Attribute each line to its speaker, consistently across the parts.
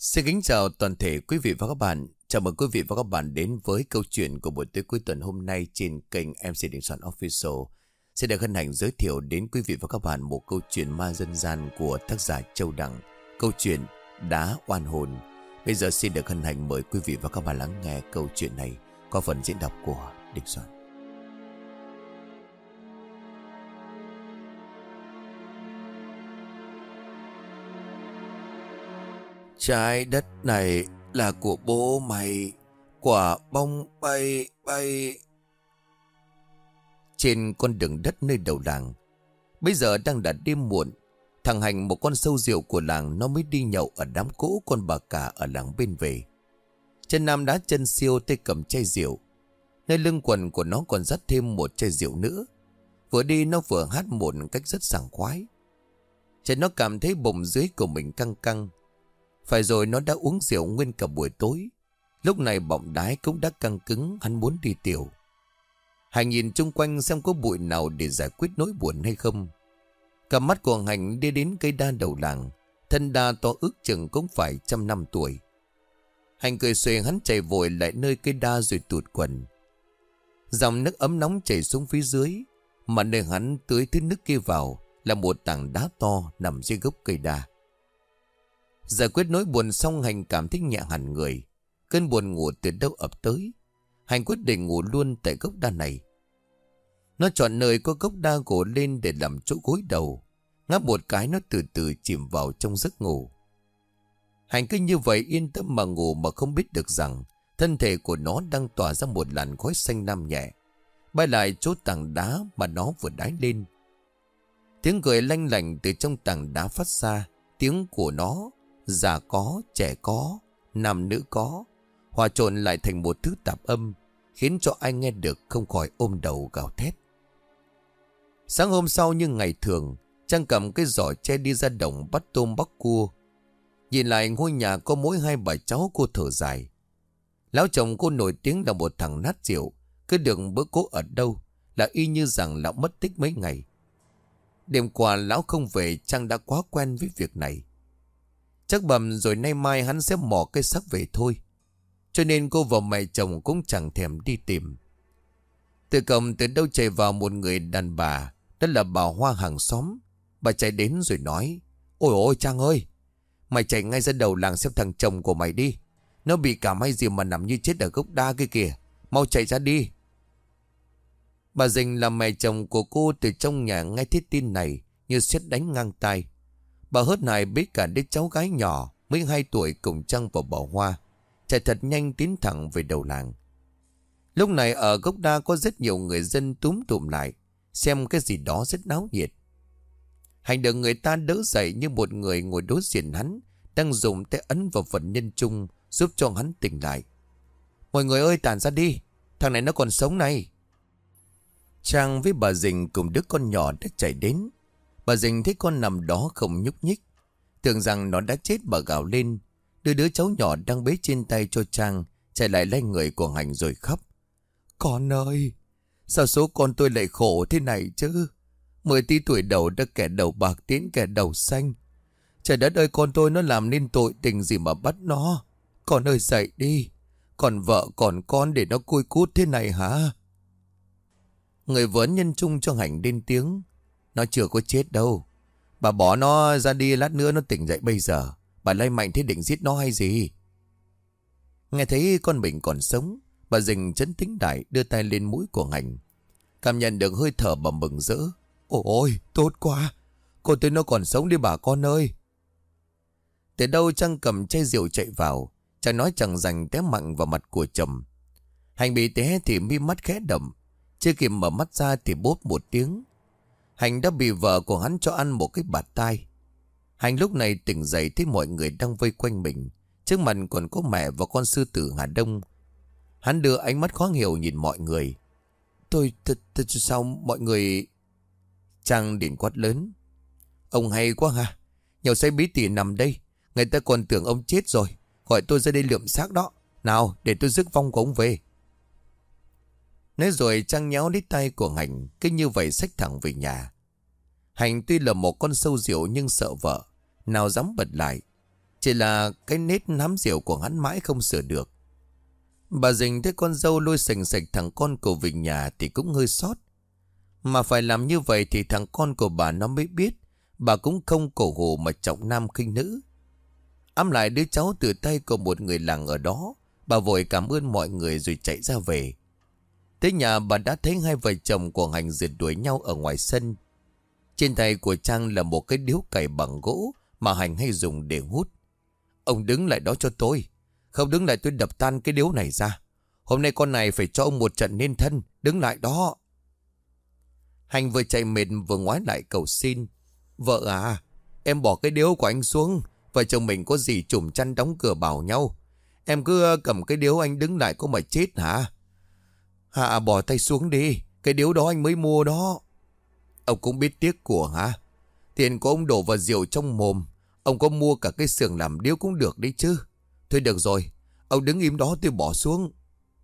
Speaker 1: Xin kính chào toàn thể quý vị và các bạn. Chào mừng quý vị và các bạn đến với câu chuyện của buổi tối cuối tuần hôm nay trên kênh MC Đình Soạn Official. Xin được hân hạnh giới thiệu đến quý vị và các bạn một câu chuyện ma dân gian của tác giả Châu Đằng. Câu chuyện Đá Oan Hồn. Bây giờ xin được hân hạnh mời quý vị và các bạn lắng nghe câu chuyện này qua phần diễn đọc của Đình Soạn. Trái đất này là của bố mày. Quả bóng bay bay. Trên con đường đất nơi đầu làng, bây giờ đang là đêm muộn. Thằng Hành, một con sâu rượu của làng, nó mới đi nhậu ở đám cỗ con bà cả ở làng bên về. Chân nam đá chân siêu, tay cầm chai rượu. Nơi lưng quần của nó còn dắt thêm một chai rượu nữa. Vừa đi nó vừa hát một cách rất sảng khoái. Chân nó cảm thấy bụng dưới của mình căng căng. Phải rồi, nó đã uống rượu nguyên cả buổi tối. Lúc này bọng đái cũng đã căng cứng, hắn muốn đi tiểu. Hành nhìn chung quanh xem có bụi nào để giải quyết nỗi buồn hay không. Cả mắt của Hành đi đến cây đa đầu làng. Thân đa to ước chừng cũng phải 100 năm tuổi. Hành cười xuề, hắn chạy vội lại nơi cây đa rồi tụt quần. Dòng nước ấm nóng chảy xuống phía dưới. Mà nơi hắn tưới thứ nước kia vào là một tảng đá to nằm dưới gốc cây đa. Giải quyết nỗi buồn xong, Hành cảm thấy nhẹ hẳn người. Cơn buồn ngủ từ đâu ập tới. Hành quyết định ngủ luôn tại gốc đa này. Nó chọn nơi có gốc đa gỗ lên để làm chỗ gối đầu. Ngáp một cái, nó từ từ chìm vào trong giấc ngủ. Hành cứ như vậy yên tâm mà ngủ, mà không biết được rằng thân thể của nó đang tỏa ra một làn khói xanh lam nhẹ, bay lại chỗ tảng đá mà nó vừa đái lên. Tiếng cười lanh lảnh từ trong tảng đá phát ra. Tiếng của nó già có, trẻ có, nam nữ có, hòa trộn lại thành một thứ tạp âm, khiến cho ai nghe được không khỏi ôm đầu gào thét. Sáng hôm sau như ngày thường, Trang cầm cái giỏ tre đi ra đồng bắt tôm bắt cua. Nhìn lại ngôi nhà có mỗi hai bà cháu, cô thở dài. Lão chồng cô nổi tiếng là một thằng nát rượu, cứ đừng bữa cố ở đâu là y như rằng lão mất tích mấy ngày. Đêm qua lão không về, Trang đã quá quen với việc này. Chắc bầm rồi nay mai hắn sẽ mò cây xác về thôi. Cho nên cô và mẹ chồng cũng chẳng thèm đi tìm. Từ cổng từ đâu chạy vào một người đàn bà. Đó là bà Hoa hàng xóm. Bà chạy đến rồi nói: Ôi ôi Trang ơi, mày chạy ngay ra đầu làng xem thằng chồng của mày đi. Nó bị cảm hay gì mà nằm như chết ở gốc đa kia kìa. Mau chạy ra đi. Bà Dình là mẹ chồng của cô từ trong nhà nghe thấy tin này như sét đánh ngang tai. Bà hớt hải bế cả đứa cháu gái nhỏ 12 tuổi cùng Trăng vào bà Hoa, chạy thật nhanh tiến thẳng về đầu làng. Lúc này ở gốc đa có rất nhiều người dân túm tụm lại xem cái gì đó rất náo nhiệt. Hành được người ta đỡ dậy, như một người ngồi đối diện hắn đang dùng tay ấn vào vật nhân trung giúp cho hắn tỉnh lại. Mọi người ơi, tản ra đi, thằng này nó còn sống này. Trang với bà Dình cùng đứa con nhỏ đã chạy đến. Bà Dình thấy con nằm đó không nhúc nhích, tưởng rằng nó đã chết. Bà gào lên, đưa đứa cháu nhỏ đang bế trên tay cho Trang, chạy lại lấy người của Hành rồi khóc: Con ơi, sao số con tôi lại khổ thế này chứ? 10 tí tuổi đầu đã kẻ đầu bạc tiến kẻ đầu xanh. Trời đất ơi, con tôi nó làm nên tội tình gì mà bắt nó? Con ơi dậy đi, còn vợ còn con để nó côi cút thế này hả? Người vớn nhân trung cho Hành lên tiếng: Nó chưa có chết đâu. Bà bỏ nó ra đi, lát nữa nó tỉnh dậy bây giờ. Bà lay mạnh thế định giết nó hay gì? Nghe thấy con mình còn sống, bà Dình trấn tĩnh đại đưa tay lên mũi của Hành. Cảm nhận được hơi thở, bà mừng rỡ: Ôi tốt quá, con tôi nó còn sống đi bà con ơi. Từ đâu Trang cầm chai rượu chạy vào, chẳng nói chẳng dành té mạnh vào mặt của chồng. Hành bị té thì mi mắt khẽ đậm, chưa kịp mở mắt ra thì bốp một tiếng. Hành đã bị vợ của hắn cho ăn một cái bạt tai. Hành lúc này tỉnh dậy thấy mọi người đang vây quanh mình, trước mặt còn có mẹ và con sư tử Hà Đông. Hắn đưa ánh mắt khó hiểu nhìn mọi người. Tôi sao mọi người... Trang điện quát lớn: Ông hay quá ha, nhậu say bí tỉ nằm đây, người ta còn tưởng ông chết rồi. Gọi tôi ra đây lượm xác đó. Nào, để tôi rước vong của ông về. Nói rồi Trang nhéo lấy tay của Hành, cứ như vậy xách thẳng về nhà. Hành tuy là một con sâu rượu nhưng sợ vợ, nào dám bật lại. Chỉ là cái nết hám rượu của hắn mãi không sửa được. Bà Dình thấy con dâu lôi sành sạch thằng con của về nhà thì cũng hơi xót. Mà phải làm như vậy thì thằng con của bà nó mới biết bà cũng không cổ hủ mà trọng nam khinh nữ. Ẵm lại đứa cháu từ tay của một người làng ở đó, bà vội cảm ơn mọi người rồi chạy ra về. Tới nhà bà đã thấy hai vợ chồng của Hành rượt đuổi nhau ở ngoài sân. Trên tay của Trang là một cái điếu cày bằng gỗ mà Hành hay dùng để hút. Ông đứng lại đó cho tôi. Không đứng lại tôi đập tan cái điếu này ra. Hôm nay con này phải cho ông một trận nên thân. Đứng lại đó. Hành vừa chạy mệt vừa ngoái lại cầu xin. Vợ à, em bỏ cái điếu của anh xuống. Vợ chồng mình có gì trùm chăn đóng cửa bảo nhau. Em cứ cầm cái điếu anh đứng lại có mà chết hả? Hạ bỏ tay xuống đi. Cái điếu đó anh mới mua đó. Ông cũng biết tiếc của hả? Tiền của ông đổ vào rượu trong mồm. Ông có mua cả cái xưởng làm điếu cũng được đấy chứ. Thôi được rồi. Ông đứng im đó tôi bỏ xuống.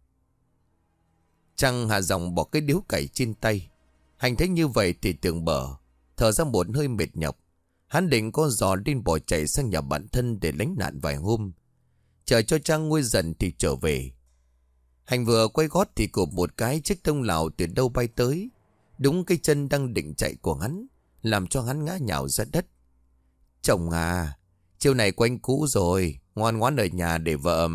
Speaker 1: Trăng hạ giọng bỏ cái điếu cày trên tay. Hành thấy như vậy thì tưởng bở. Thở ra một hơi mệt nhọc. Hắn định có giò lên bỏ chạy sang nhà bạn thân để lánh nạn vài hôm. Chờ cho Trăng nguôi dần thì trở về. Hành vừa quay gót thì cụp một cái chiếc tông lào từ đâu bay tới. Đúng cái chân đang định chạy của hắn, làm cho hắn ngã nhào ra đất. Chồng à, chiều này quanh cũ rồi, ngoan ngoãn ở nhà để vợ...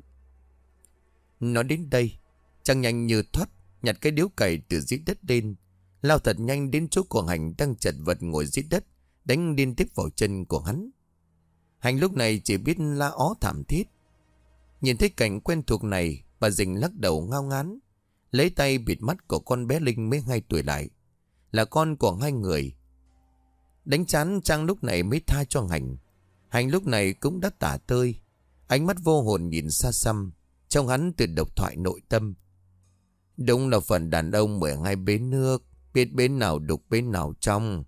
Speaker 1: Nói đến đây, Trăng nhanh như thoát, nhặt cái điếu cày từ dưới đất lên, lao thật nhanh đến chỗ của Hành đang chật vật ngồi dưới đất, đánh liên tiếp vào chân của hắn. Hành lúc này chỉ biết la ó thảm thiết. Nhìn thấy cảnh quen thuộc này, bà Dình lắc đầu ngao ngán, lấy tay bịt mắt của con bé Linh mới 2 tuổi lại, là con của hai người. Đánh chán Trang lúc này mới tha cho Hành. Hành lúc này cũng đã tả tơi, ánh mắt vô hồn nhìn xa xăm, trong hắn từ độc thoại nội tâm. Đúng là phần đàn ông 12 bến nước, biết bến nào đục bến nào trong.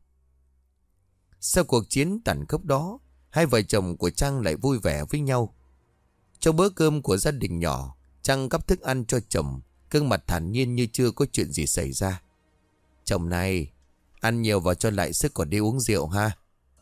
Speaker 1: Sau cuộc chiến tàn khốc đó, hai vợ chồng của Trang lại vui vẻ với nhau. Trong bữa cơm của gia đình nhỏ, Trang gắp thức ăn cho chồng, gương mặt thản nhiên như chưa có chuyện gì xảy ra. Chồng này, ăn nhiều vào cho lại sức còn đi uống rượu ha.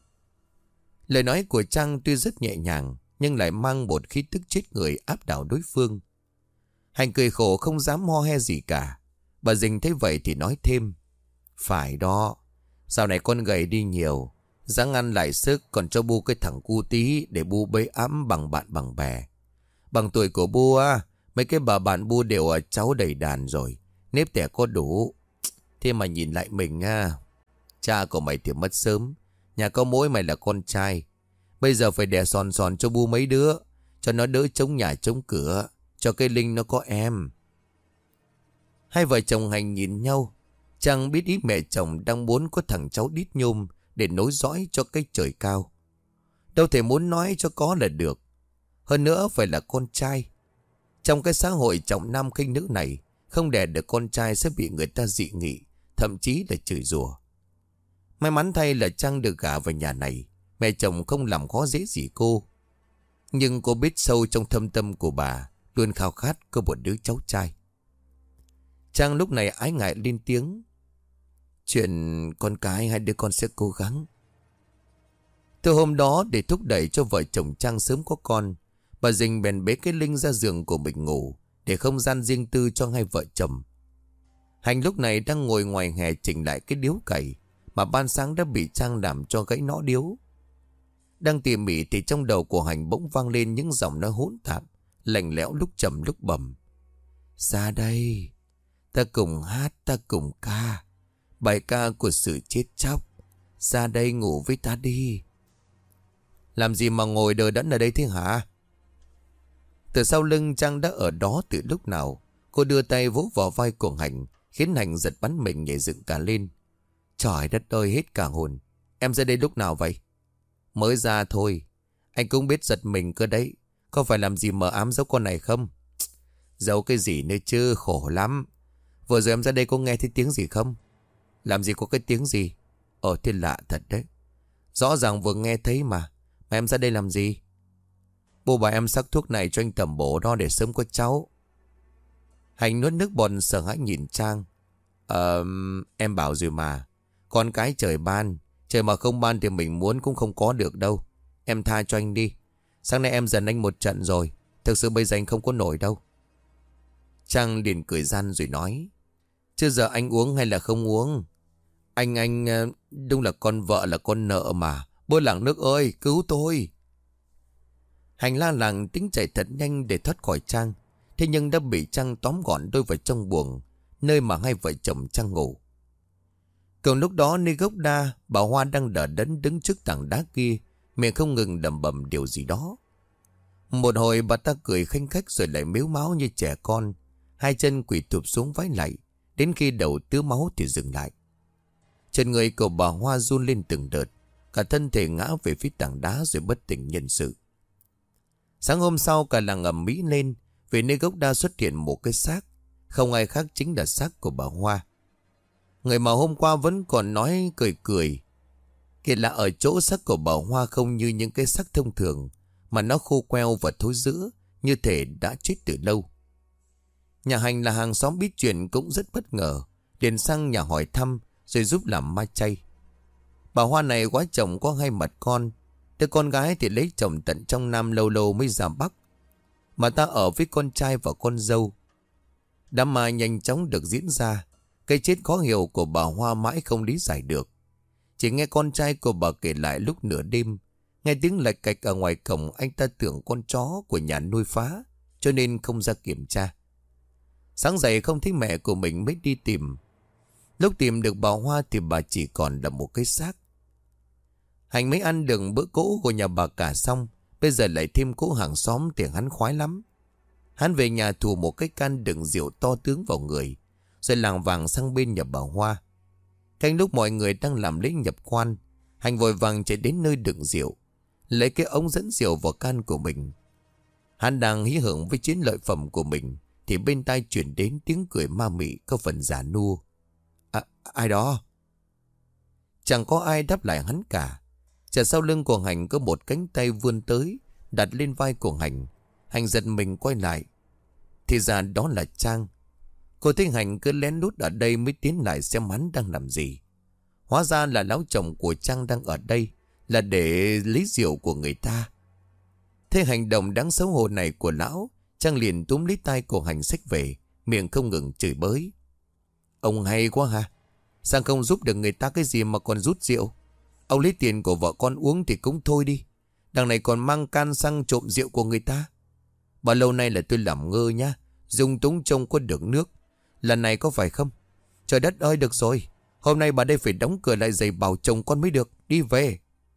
Speaker 1: Lời nói của Trang tuy rất nhẹ nhàng, nhưng lại mang một khí tức chết người áp đảo đối phương. Hành cười khổ không dám ho he gì cả. Bà Dình thấy vậy thì nói thêm. Phải đó, dạo này con gầy đi nhiều, ráng ăn lại sức, còn cho bu cái thằng cu tí để bu bế ẵm bằng bạn bằng bè. Bằng tuổi của bu á, mấy cái bà bạn bu đều ở cháu đầy đàn rồi, nếp tẻ có đủ. Thế mà nhìn lại mình á, cha của mày thì mất sớm, nhà có mỗi mày là con trai. Bây giờ phải đẻ sòn sòn cho bu mấy đứa, cho nó đỡ chống nhà chống cửa, cho cái Linh nó có em. Hai vợ chồng Hành nhìn nhau. Chẳng biết ý mẹ chồng đang muốn có thằng cháu đít nhôm để nối dõi cho cái trời cao. Đâu thể muốn nói cho có là được. Hơn nữa phải là con trai. Trong cái xã hội trọng nam khinh nữ này, không đẻ được con trai sẽ bị người ta dị nghị, thậm chí là chửi rủa. May mắn thay là Trang được gả vào nhà này, mẹ chồng không làm khó dễ gì cô. Nhưng cô biết sâu trong thâm tâm của bà luôn khao khát có một đứa cháu trai. Trang lúc này ái ngại lên tiếng. Chuyện con cái hai đứa con sẽ cố gắng. Từ hôm đó để thúc đẩy cho vợ chồng Trang sớm có con, bà Dình bèn bế cái Linh ra giường của mình ngủ, để không gian riêng tư cho hai vợ chồng. Hành lúc này đang ngồi ngoài hè chỉnh lại cái điếu cày mà ban sáng đã bị Trang làm cho gãy nõ điếu. Đang tỉ mỉ thì trong đầu của Hành bỗng vang lên những giọng nói hỗn tạp, lạnh lẽo lúc trầm lúc bầm. Ra đây, ta cùng hát, ta cùng ca bài ca của sự chết chóc. Ra đây ngủ với ta đi. Làm gì mà ngồi đờ đẫn ở đây thế hả? Từ sau lưng Trang đã ở đó từ lúc nào. Cô đưa tay vỗ vào vai của Hành, khiến Hành giật bắn mình nhảy dựng cả lên. Trời đất ơi, hết cả hồn. Em ra đây lúc nào vậy? Mới ra thôi. Anh cũng biết giật mình cơ đấy. Có phải làm gì mờ ám giấu con này không? Giấu cái gì nữa chứ, khổ lắm. Vừa rồi em ra đây có nghe thấy tiếng gì không? Làm gì có cái tiếng gì? Thế lạ thật đấy. Rõ ràng vừa nghe thấy mà em ra đây làm gì? Bố bà em sắc thuốc này cho anh tẩm bổ đó để sớm có cháu. Hành nuốt nước bọt sợ hãi nhìn Trang. Em bảo rồi mà. Con cái trời ban. Trời mà không ban thì mình muốn cũng không có được đâu. Em tha cho anh đi. Sáng nay em giận anh một trận rồi. Thực sự bây giờ anh không có nổi đâu. Trang liền cười gian rồi nói. Chứ giờ anh uống hay là không uống? Anh đúng là con vợ là con nợ mà. Bố làng nước ơi, cứu tôi. Hành la làng tính chạy thật nhanh để thoát khỏi Trang. Thế nhưng đã bị Trang tóm gọn đôi vào trong buồng, nơi mà hai vợ chồng Trang ngủ. Cùng lúc đó nơi gốc đa, bà Hoa đang đỡ đẫn đứng trước tảng đá kia, miệng không ngừng lẩm bẩm điều gì đó. Một hồi bà ta cười khanh khách rồi lại mếu máo như trẻ con. Hai chân quỳ thụp xuống vái lạy, đến khi đầu tứa máu thì dừng lại. Chân người của bà Hoa run lên từng đợt, cả thân thể ngã về phía tảng đá rồi bất tỉnh nhân sự. Sáng hôm sau cả làng ầm ĩ lên, vì nơi gốc đa xuất hiện một cái xác, không ai khác chính là xác của bà Hoa. Người mà hôm qua vẫn còn nói cười cười, kỳ lạ ở chỗ xác của bà Hoa không như những cái xác thông thường, mà nó khô queo và thối rữa, như thể đã chết từ lâu. Nhà Hành là hàng xóm biết chuyện cũng rất bất ngờ, liền sang nhà hỏi thăm rồi giúp làm ma chay. Bà Hoa này quá chồng có hai mặt con, đứa con gái thì lấy chồng tận trong Nam lâu lâu mới ra Bắc, mà ta ở với con trai và con dâu. Đám ma nhanh chóng được diễn ra. Cái chết khó hiểu của bà Hoa mãi không lý giải được. Chỉ nghe con trai của bà kể lại lúc nửa đêm, nghe tiếng lạch cạch ở ngoài cổng, anh ta tưởng con chó của nhà nuôi phá, cho nên không ra kiểm tra. Sáng dậy không thấy mẹ của mình mới đi tìm. Lúc tìm được bà Hoa thì bà chỉ còn là một cái xác. Hành mới ăn được bữa cỗ của nhà bà cả xong, bây giờ lại thêm cỗ hàng xóm thì hắn khoái lắm. Hắn về nhà thủ một cái can đựng rượu to tướng vào người, rồi làng vàng sang bên nhà bà Hoa. Canh lúc mọi người đang làm lễ nhập quan, Hành vội vàng chạy đến nơi đựng rượu, lấy cái ống dẫn rượu vào can của mình. Hắn đang hí hưởng với chiến lợi phẩm của mình thì bên tai chuyển đến tiếng cười ma mị có phần giả nua. Ai đó? Chẳng có ai đáp lại hắn cả. Chợt sau lưng của Hành có một cánh tay vươn tới, đặt lên vai của Hành. Hành giật mình quay lại, thì ra đó là Trang. Cô thấy Hành cứ lén lút ở đây mới tiến lại xem hắn đang làm gì. Hóa ra là lão chồng của Trang đang ở đây, là để lấy rượu của người ta. Thế hành động đáng xấu hổ này của lão, Trang liền túm lấy tay của Hành xách về, miệng không ngừng chửi bới. Ông hay quá ha, sao không giúp được người ta cái gì mà còn rút rượu? Ông lấy tiền của vợ con uống thì cũng thôi đi, đằng này còn mang can sang trộm rượu của người ta. Bao lâu nay là tôi làm ngơ nhá, dung túng trông có được nước. Lần này có phải không? Trời đất ơi, được rồi, hôm nay bà đây phải đóng cửa lại giày bảo chồng con mới được, đi về.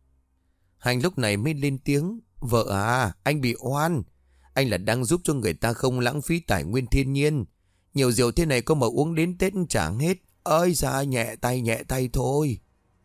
Speaker 1: Hành lúc này mới lên tiếng. Vợ à, anh bị oan. Anh là đang giúp cho người ta không lãng phí tài nguyên thiên nhiên. Nhiều rượu thế này có mà uống đến Tết chẳng hết. Ơi ra nhẹ tay thôi.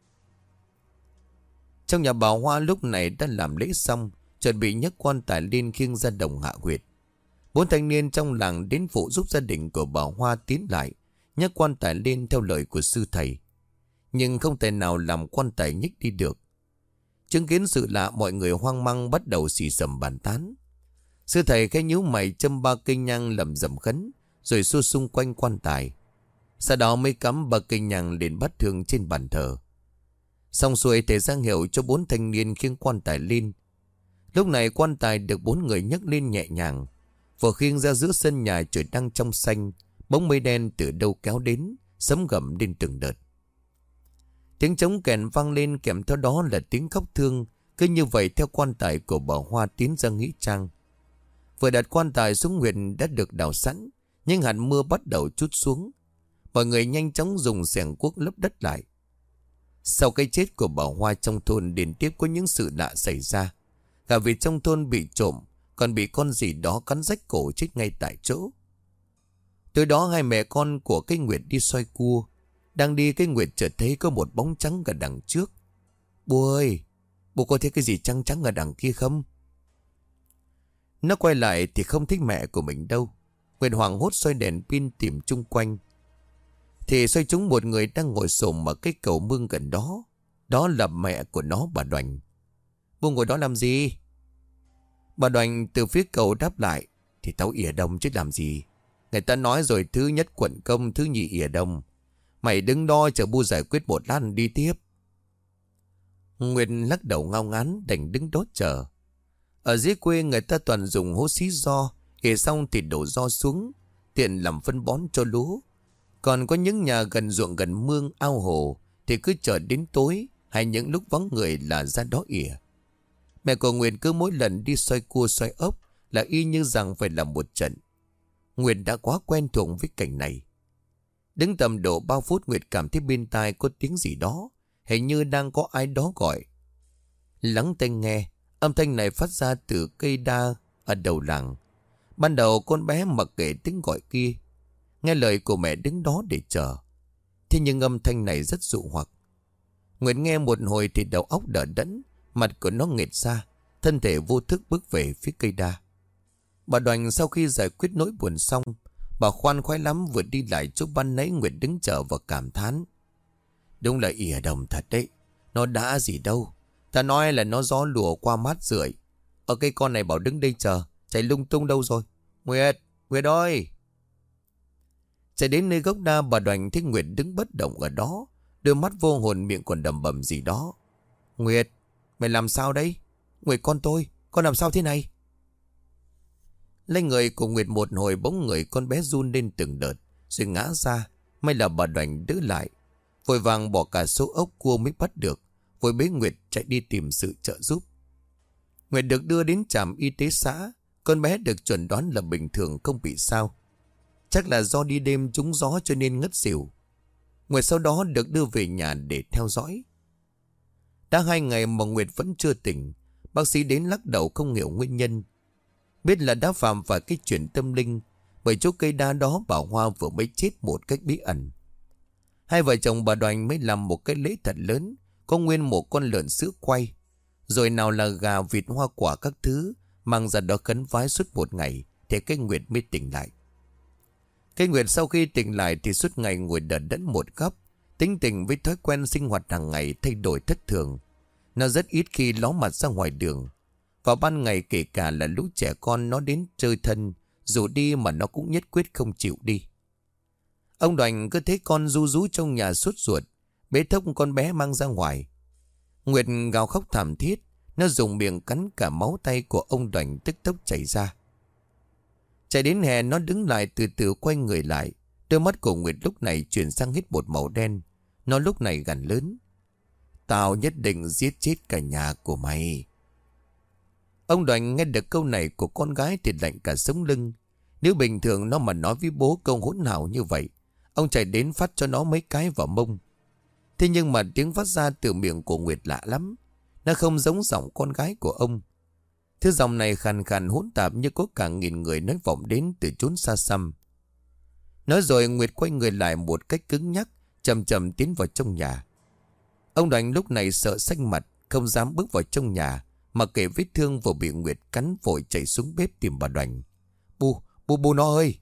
Speaker 1: Trong nhà bà Hoa lúc này đã làm lễ xong, chuẩn bị nhấc quan tài lên khiêng ra đồng hạ huyệt. 4 thanh niên trong làng đến phụ giúp gia đình của bà Hoa tiến lại, nhấc quan tài lên theo lời của sư thầy. Nhưng không thể nào làm quan tài nhích đi được. Chứng kiến sự lạ, mọi người hoang mang bắt đầu xì xầm bàn tán. Sư thầy khẽ nhíu mày châm 3 cây nhang lẩm rẩm khấn, rồi xua xung quanh quan tài. Sau đó mới cắm 3 cây nhang lên bát hương trên bàn thờ. Xong xuôi thầy giang hiệu cho 4 thanh niên khiêng quan tài lên. Lúc này quan tài được 4 người nhấc lên nhẹ nhàng. Vừa khiêng ra giữa sân nhà trời đang trong xanh, bóng mây đen từ đâu kéo đến, sấm gầm lên từng đợt. Tiếng trống kèn vang lên, kèm theo đó là tiếng khóc thương. Cứ như vậy theo quan tài của bà Hoa tiến ra nghĩa trang. Vừa đặt quan tài xuống huyệt đã được đào sẵn, nhưng hạt mưa bắt đầu trút xuống. Mọi người nhanh chóng dùng xẻng cuốc lấp đất lại. Sau cái chết của bà Hoa, trong thôn liên tiếp có những sự lạ xảy ra. Cả vịt trong thôn bị trộm, còn bị con gì đó cắn rách cổ chết ngay tại chỗ. Tới đó hai mẹ con của cái Nguyệt đi xoay cua. Đang đi cái Nguyệt chợt thấy có một bóng trắng ở đằng trước. Bố ơi, bố có thấy cái gì trắng trắng ở đằng kia không? Nó quay lại thì không thích mẹ của mình đâu. Nguyệt hoảng hốt xoay đèn pin tìm chung quanh, thì xoay trúng một người đang ngồi xổm ở cái cầu mương gần đó. Đó là mẹ của nó, bà Đoành. Bố ngồi đó làm gì? Bà Đoành từ phía cầu đáp lại. Thì tao ỉa đồng chứ làm gì. Người ta nói rồi, thứ nhất quận công, thứ nhì ỉa đồng. Mày đứng đo chờ bu giải quyết một lát đi tiếp. Nguyệt lắc đầu ngao ngán đành đứng đó chờ. Ở dưới quê người ta toàn dùng hố xí giò, ỉa xong thì đổ giò xuống, tiện làm phân bón cho lúa. Còn có những nhà gần ruộng gần mương ao hồ thì cứ chờ đến tối hay những lúc vắng người là ra đó ỉa. Mẹ của Nguyệt cứ mỗi lần đi xoay cua xoay ốc là y như rằng phải làm một trận. Nguyệt đã quá quen thuộc với cảnh này. Đứng tầm độ 3 phút Nguyệt cảm thấy bên tai có tiếng gì đó, hình như đang có ai đó gọi. Lắng tai nghe, âm thanh này phát ra từ cây đa ở đầu làng. Ban đầu con bé mặc kệ tiếng gọi kia, nghe lời của mẹ đứng đó để chờ. Thế nhưng âm thanh này rất dụ hoặc. Nguyệt nghe một hồi thì đầu óc đờ đẫn, mặt của nó nghệt ra, thân thể vô thức bước về phía cây đa. Bà Đoành sau khi giải quyết nỗi buồn xong, bà khoan khoái lắm vừa đi lại chỗ ban nãy Nguyệt đứng chờ và cảm thán. Đúng là ỉa đồng thật đấy, nó đã gì đâu. Ta nói là nó gió lùa qua mát rượi. Ở cây con này bảo đứng đây chờ, chạy lung tung đâu rồi? Nguyệt, Nguyệt ơi! Chạy đến nơi gốc đa, bà Đoành thấy Nguyệt đứng bất động ở đó, đôi mắt vô hồn, miệng còn đầm bầm gì đó. Nguyệt, mày làm sao đấy? Nguyệt con tôi, con làm sao thế này? Lấy người của Nguyệt một hồi, bỗng người con bé run lên từng đợt rồi ngã ra. May là bà Đoành đỡ lại, vội vàng bỏ cả số ốc cua mới bắt được, vội bế Nguyệt chạy đi tìm sự trợ giúp. Nguyệt được đưa đến trạm y tế xã. Con bé được chuẩn đoán là bình thường, không bị sao. Chắc là do đi đêm trúng gió cho nên ngất xỉu. Nguyệt sau đó được đưa về nhà để theo dõi. Đã 2 ngày mà Nguyệt vẫn chưa tỉnh. Bác sĩ đến lắc đầu không hiểu nguyên nhân. Biết là đã phạm phải cái chuyện tâm linh, bởi chỗ cây đa đó bà Hoa vừa mới chết một cách bí ẩn. Hai vợ chồng bà Đoành mới làm một cái lễ thật lớn, có nguyên một con lợn sữa quay, rồi nào là gà vịt hoa quả các thứ, mang ra đó khấn vái suốt một ngày thì cái Nguyệt mới tỉnh lại. Cái Nguyệt sau khi tỉnh lại thì suốt ngày ngồi đờ đẫn một góc, tính tình với thói quen sinh hoạt hàng ngày thay đổi thất thường. Nó rất ít khi ló mặt ra ngoài đường. Vào ban ngày kể cả là lũ trẻ con nó đến chơi thân, dù đi mà nó cũng nhất quyết không chịu đi. Ông Đoành cứ thấy con ru rú trong nhà sốt ruột, bế thốc con bé mang ra ngoài. Nguyệt gào khóc thảm thiết, nó dùng miệng cắn cả máu tay của ông Đoành tức tốc chảy ra. Chạy đến hè, nó đứng lại từ từ quay người lại. Đôi mắt của Nguyệt lúc này chuyển sang hết một màu đen. Nó lúc này gằn lớn: Tao nhất định giết chết cả nhà của mày. Ông Đoành nghe được câu này của con gái thì lạnh cả sống lưng. Nếu bình thường nó mà nói với bố câu hỗn hào như vậy, ông chạy đến phát cho nó mấy cái vào mông. Thế nhưng mà tiếng phát ra từ miệng của Nguyệt lạ lắm. Nó không giống giọng con gái của ông. Thứ giọng này khàn khàn hỗn tạp như có cả nghìn người nói vọng đến từ chốn xa xăm. Nói rồi Nguyệt quay người lại một cách cứng nhắc, chậm chậm tiến vào trong nhà. Ông Đoành lúc này sợ xanh mặt, không dám bước vào trong nhà, mà kể vết thương vừa bị Nguyệt cắn, vội chạy xuống bếp tìm bà Đoành. Bù nó ơi!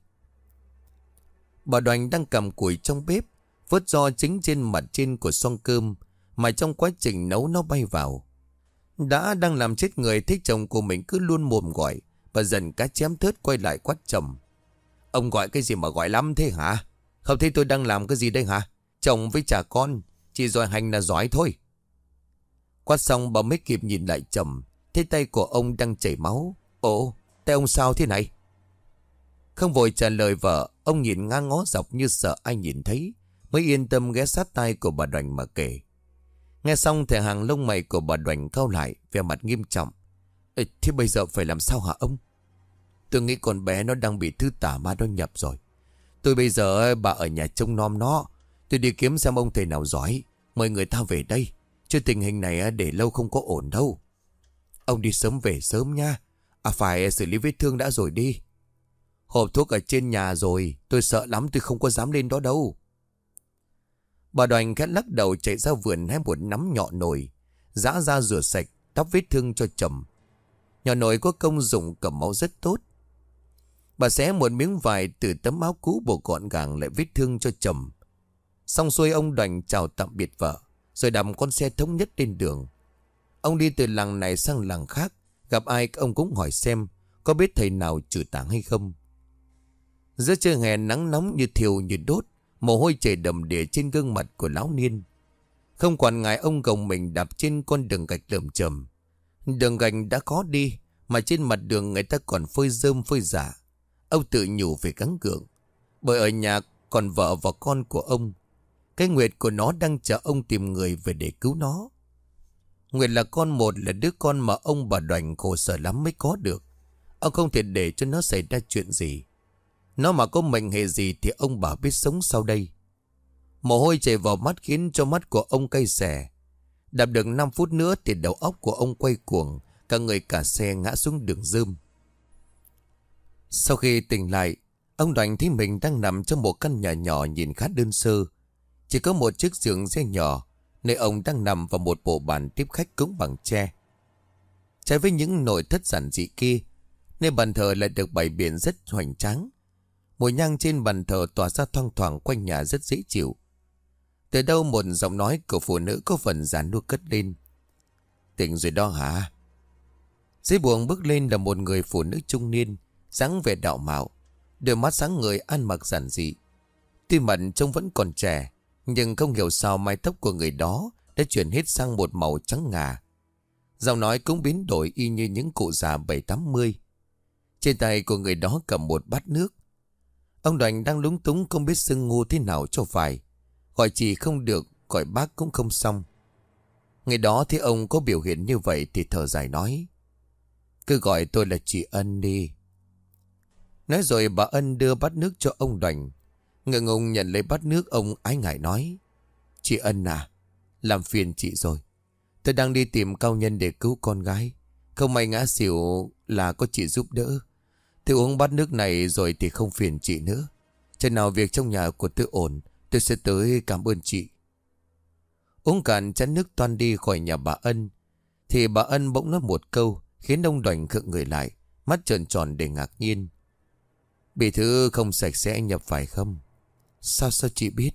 Speaker 1: Bà Đoành đang cầm củi trong bếp, vớt giò chính trên mặt trên của xoong cơm, mà trong quá trình nấu nó bay vào. Đang làm chết người, thấy chồng của mình cứ luôn mồm gọi, và dần cá chém thớt quay lại quát chồng: Ông gọi cái gì mà gọi lắm thế hả? Không thấy tôi đang làm cái gì đây hả? Chồng với trả con, chỉ giỏi hành là giỏi thôi. Quát xong bà mới kịp nhìn lại chồng, thấy tay của ông đang chảy máu. Ồ, tay ông sao thế này? Không vội trả lời vợ, ông nhìn ngang ngó dọc như sợ ai nhìn thấy, mới yên tâm ghé sát tai của bà Đoành mà kể. Nghe xong thì hàng lông mày của bà Đoành cau lại, vẻ mặt nghiêm trọng. Thế bây giờ phải làm sao hả ông? Tôi nghĩ con bé nó đang bị thứ tà ma đó nhập rồi. Tôi bây giờ bà ở nhà trông nom nó. Tôi đi kiếm xem ông thầy nào giỏi, mời người ta về đây, chứ tình hình này để lâu không có ổn đâu. Ông đi sớm về sớm nha. Phải xử lý vết thương đã rồi đi. Hộp thuốc ở trên nhà rồi, tôi sợ lắm, tôi không có dám lên đó đâu. Bà Đoành khẽ lắc đầu chạy ra vườn hái một nắm nhọ nồi, giã ra rửa sạch, đắp vết thương cho chồng. Nhọ nồi có công dụng cầm máu rất tốt. Bà xé một miếng vải từ tấm áo cũ buộc gọn gàng lại vết thương cho chồng. Xong xuôi ông Đoành chào tạm biệt vợ, rồi đầm con xe thống nhất lên đường. Ông đi từ làng này sang làng khác, gặp ai ông cũng hỏi xem có biết thầy nào trừ tà hay không. Giữa trưa hè nắng nóng như thiêu như đốt, mồ hôi chảy đầm đìa trên gương mặt của lão niên. Không quản ngại, ông gồng mình đạp trên con đường gạch lởm chởm. Đường gạch đã khó đi, mà trên mặt đường người ta còn phơi rơm phơi rả. Ông tự nhủ về gắng gượng, bởi ở nhà còn vợ và con của ông. Cái Nguyệt của nó đang chờ ông tìm người về để cứu nó. Nguyệt là con một, là đứa con mà ông bà Đoành khổ sở lắm mới có được. Ông không thể để cho nó xảy ra chuyện gì. Nó mà có mệnh hệ gì thì ông bà biết sống sau đây. Mồ hôi chảy vào mắt khiến cho mắt của ông cay xè. Đạp được 5 phút nữa thì đầu óc của ông quay cuồng, cả người cả xe ngã xuống đường rơm. Sau khi tỉnh lại, ông Đoành thấy mình đang nằm trong một căn nhà nhỏ nhìn khá đơn sơ. Chỉ có một chiếc giường re nhỏ, nơi ông đang nằm vào một bộ bàn tiếp khách cũng bằng tre. Trái với những nội thất giản dị kia, nơi bàn thờ lại được bày biện rất hoành tráng. Mùi nhang trên bàn thờ tỏa ra thoang thoảng quanh nhà rất dễ chịu. Từ đâu một giọng nói của phụ nữ có phần giàn nua cất lên. Tỉnh rồi đó hả? Dưới buồng bước lên là một người phụ nữ trung niên, dáng vẻ đạo mạo, đôi mắt sáng ngời, ăn mặc giản dị. Tuy mặt trông vẫn còn trẻ, nhưng không hiểu sao mái tóc của người đó đã chuyển hết sang một màu trắng ngà. Giọng nói cũng biến đổi y như những cụ già 70-80. Trên tay của người đó cầm một bát nước. Ông Đoành đang lúng túng không biết xưng hô thế nào cho phải. Gọi chị không được, gọi bác cũng không xong. Người đó thấy ông có biểu hiện như vậy thì thở dài nói: cứ gọi tôi là chị Ân đi. Nói rồi bà Ân đưa bát nước cho ông Đoành. Ngượng ngùng nhận lấy bát nước, ông ái ngại nói: chị Ân à, làm phiền chị rồi. Tôi đang đi tìm cao nhân để cứu con gái. Không may ngã xỉu là có chị giúp đỡ. Tôi uống bát nước này rồi thì không phiền chị nữa. Chừng nào việc trong nhà của tôi ổn, tôi sẽ tới cảm ơn chị. Uống cạn chén nước toan đi khỏi nhà bà Ân, thì bà Ân bỗng nói một câu khiến ông Đoành khựng người lại, mắt trợn tròn để ngạc nhiên. Bị thứ không sạch sẽ nhập phải không? Sao chị biết?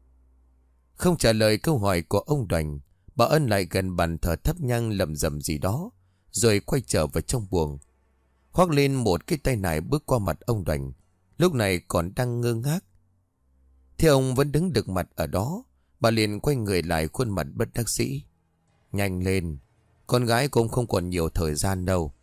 Speaker 1: Không trả lời câu hỏi của ông Đoành, bà Ân lại gần bàn thờ thắp nhang lẩm rẩm gì đó, rồi quay trở vào trong buồng. Khoác lên một cái tay nải bước qua mặt ông Đoành, lúc này còn đang ngơ ngác. Thế ông vẫn đứng được mặt ở đó, bà liền quay người lại, khuôn mặt bất đắc dĩ. Nhanh lên, con gái cũng không còn nhiều thời gian đâu.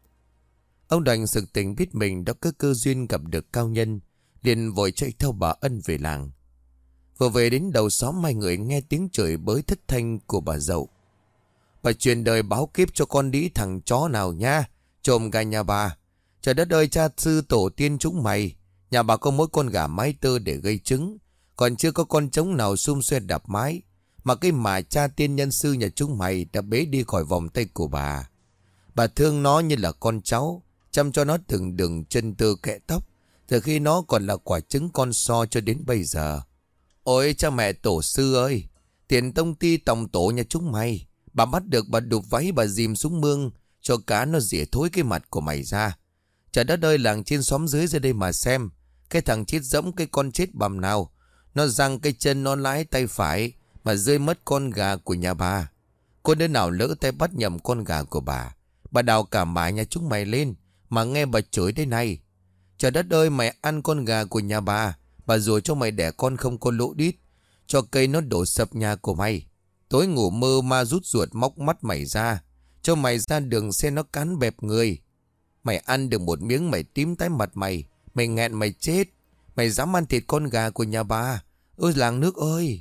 Speaker 1: Ông Đoành sực tỉnh biết mình đã có cơ duyên gặp được cao nhân, liền vội chạy theo bà Ân về làng. Vừa về đến đầu xóm, hai người nghe tiếng chửi bới thất thanh của bà dậu. Bà truyền đời báo kiếp cho con đĩ thằng chó nào nha, trộm gà nhà bà. Trời đất ơi, cha sư tổ tiên chúng mày, nhà bà có mỗi con gà mái tơ để gây trứng, còn chưa có con trống nào xum xuê đạp mái. Mà cái mà cha tiên nhân sư nhà chúng mày đã bế đi khỏi vòng tay của bà. Bà thương nó như là con cháu, chăm cho nó từng đường chân tơ kẽ tóc, từ khi nó còn là quả trứng con so cho đến bây giờ. Ôi cha mẹ tổ sư ơi, tiền tông ty tòng tổ nhà chúng mày, bà bắt được bà đục váy bà dìm xuống mương, cho cá nó rỉa thối cái mặt của mày ra. Trời đất ơi, làng trên xóm dưới ra đây mà xem. Cái thằng chết dẫm cái con chết bằm nào, nó giăng cái chân nó lái tay phải mà rơi mất con gà của nhà bà. Có đứa nào lỡ tay bắt nhầm con gà của bà đào cả mái nhà chúng mày lên mà nghe bà chửi đây này. Trời đất ơi, mày ăn con gà của nhà bà rồi cho mày đẻ con không có lỗ đít, cho cây nó đổ sập nhà của mày. Tối ngủ mơ ma rút ruột móc mắt mày ra, cho mày ra đường xe nó cắn bẹp người. Mày ăn được một miếng mày tím tái mặt mày nghẹn mày chết. Mày dám ăn thịt con gà của nhà bà. Ôi làng nước ơi.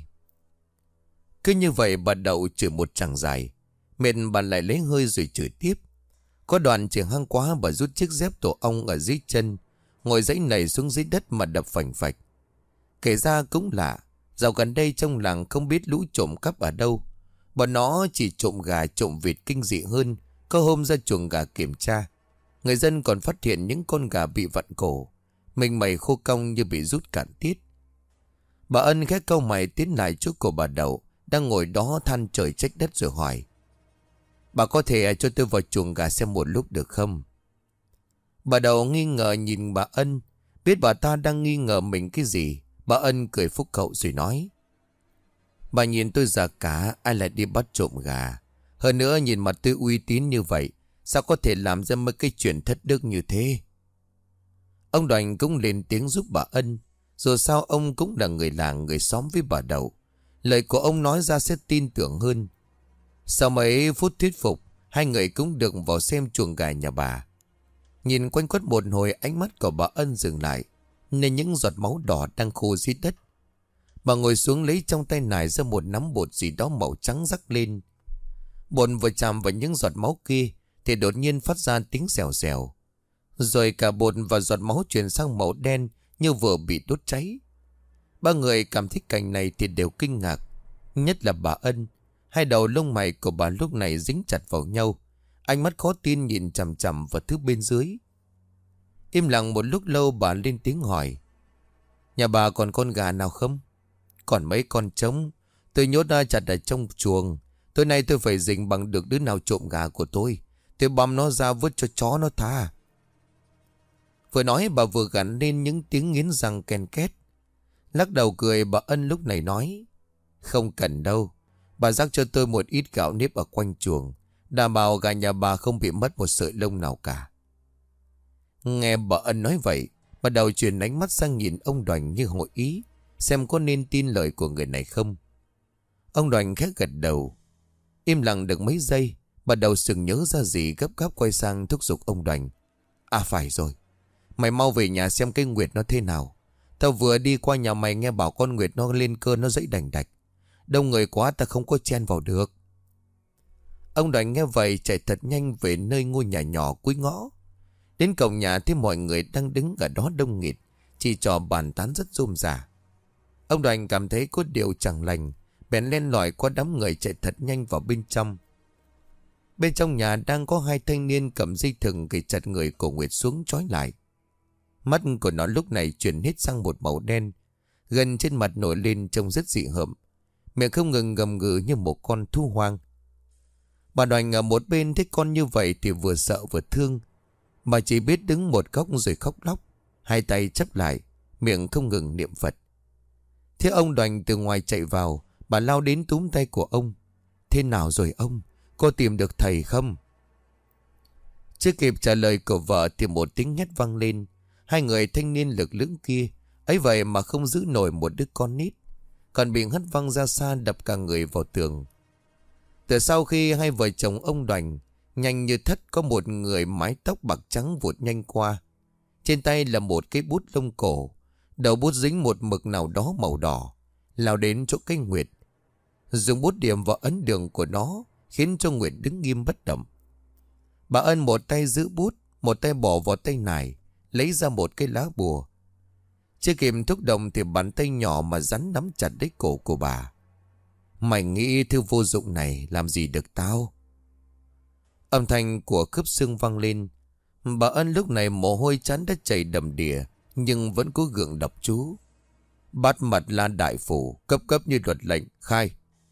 Speaker 1: Cứ như vậy bà Đậu chửi một chàng dài, mệt bà lại lấy hơi rồi chửi tiếp. Có đoạn chửi hăng quá, bà rút chiếc dép tổ ong ở dưới chân, ngồi dãy nảy xuống dưới đất mà đập phành phạch. Kể ra cũng lạ, dạo gần đây trong làng không biết lũ trộm cắp ở đâu. Bọn nó chỉ trộm gà trộm vịt kinh dị hơn. Có hôm ra chuồng gà kiểm tra, người dân còn phát hiện những con gà bị vặn cổ, mình mày khô cong như bị rút cạn tiết. Bà Ân khẽ cau mày tiến lại chỗ của bà Đậu đang ngồi đó than trời trách đất rồi hỏi: bà có thể cho tôi vào chuồng gà xem một lúc được không? Bà Đậu nghi ngờ nhìn bà Ân, biết bà ta đang nghi ngờ mình cái gì. Bà Ân cười phúc hậu rồi nói: bà nhìn tôi già cả, ai lại đi bắt trộm gà? Hơn nữa nhìn mặt tôi uy tín như vậy, sao có thể làm ra mấy cái chuyện thất đức như thế? Ông Đoành cũng lên tiếng giúp bà Ân. Dù sao ông cũng là người làng người xóm với bà Đậu, lời của ông nói ra sẽ tin tưởng hơn. Sau mấy phút thuyết phục hai người cũng được vào xem chuồng gà nhà bà. Nhìn quanh quất một hồi, ánh mắt của bà Ân dừng lại nên những giọt máu đỏ đang khô dưới đất. Bà ngồi xuống lấy trong tay nải ra một nắm bột gì đó màu trắng rắc lên. Bột vừa chạm vào những giọt máu kia thì đột nhiên phát ra tiếng xèo xèo. Rồi cả bột và giọt máu chuyển sang màu đen như vừa bị đốt cháy. Ba người cảm thấy cảnh này thì đều kinh ngạc. Nhất là bà Ân. Hai đầu lông mày của bà lúc này dính chặt vào nhau. Ánh mắt khó tin nhìn chằm chằm vào thứ bên dưới. Im lặng một lúc lâu, bà lên tiếng hỏi: nhà bà còn con gà nào không? Còn mấy con trống. Tôi nhốt ra chặt ở trong chuồng. Tối nay tôi phải rình bằng được đứa nào trộm gà của tôi. Tôi băm nó ra vứt cho chó nó tha. Vừa nói bà vừa gắn lên những tiếng nghiến răng ken két. Lắc đầu cười, bà Ân lúc này nói: không cần đâu. Bà rắc cho tôi một ít gạo nếp ở quanh chuồng, đảm bảo gà nhà bà không bị mất một sợi lông nào cả. Nghe bà Ân nói vậy, bà đầu chuyển ánh mắt sang nhìn ông Đoành như hội ý, xem có nên tin lời của người này không. Ông Đoành khẽ gật đầu. Im lặng được mấy giây, bà đầu sừng nhớ ra gì, gấp gáp quay sang thúc giục ông Đoành: à phải rồi, mày mau về nhà xem cái Nguyệt nó thế nào. Tao vừa đi qua nhà mày nghe bảo con Nguyệt nó lên cơn, nó dãy đành đạch. Đông người quá ta không có chen vào được. Ông Đoành nghe vậy chạy thật nhanh về nơi ngôi nhà nhỏ cuối ngõ. Đến cổng nhà thấy mọi người đang đứng ở đó đông nghịt, chỉ trò bàn tán rất rôm rả. Ông Đoành cảm thấy có điều chẳng lành, bèn len lỏi qua đám người chạy thật nhanh vào bên trong. Bên trong nhà đang có hai thanh niên cầm dây thừng gầy chặt người của Nguyệt xuống trói lại. Mắt của nó lúc này chuyển hết sang một màu đen, gần trên mặt nổi lên trông rất dị hợm, miệng không ngừng gầm gừ như một con thú hoang. Bà Đoành ở một bên thấy con như vậy thì vừa sợ vừa thương. Bà chỉ biết đứng một góc rồi khóc lóc, hai tay chắp lại, miệng không ngừng niệm Phật. Thế ông Đoành từ ngoài chạy vào, bà lao đến túm tay của ông: thế nào rồi ông? Cô tìm được thầy không? Chưa kịp trả lời của vợ thì một tiếng hét vang lên. Hai người thanh niên lực lưỡng kia ấy vậy mà không giữ nổi một đứa con nít, còn bị hất văng ra xa, đập cả người vào tường. Từ sau khi hai vợ chồng ông Đoành nhanh như thất, có một người mái tóc bạc trắng vụt nhanh qua. Trên tay là một cái bút lông cổ, đầu bút dính một mực nào đó màu đỏ, lao đến chỗ cái Nguyệt, dùng bút điểm vào ấn đường của nó, khiến cho Nguyệt đứng nghiêm bất động. Bà Ân một tay giữ bút, một tay bỏ vào tay nải, lấy ra một cái lá bùa. Chưa kịp thúc động thì bàn tay nhỏ mà rắn nắm chặt lấy cổ của bà. Mày nghĩ thứ vô dụng này làm gì được tao? Âm thanh của khớp xương vang lên. Bà Ân lúc này mồ hôi trán đã chảy đầm đìa, nhưng vẫn cố gượng đọc chú: Bát Mặt La Đại Phủ, cấp như luật lệnh, khai.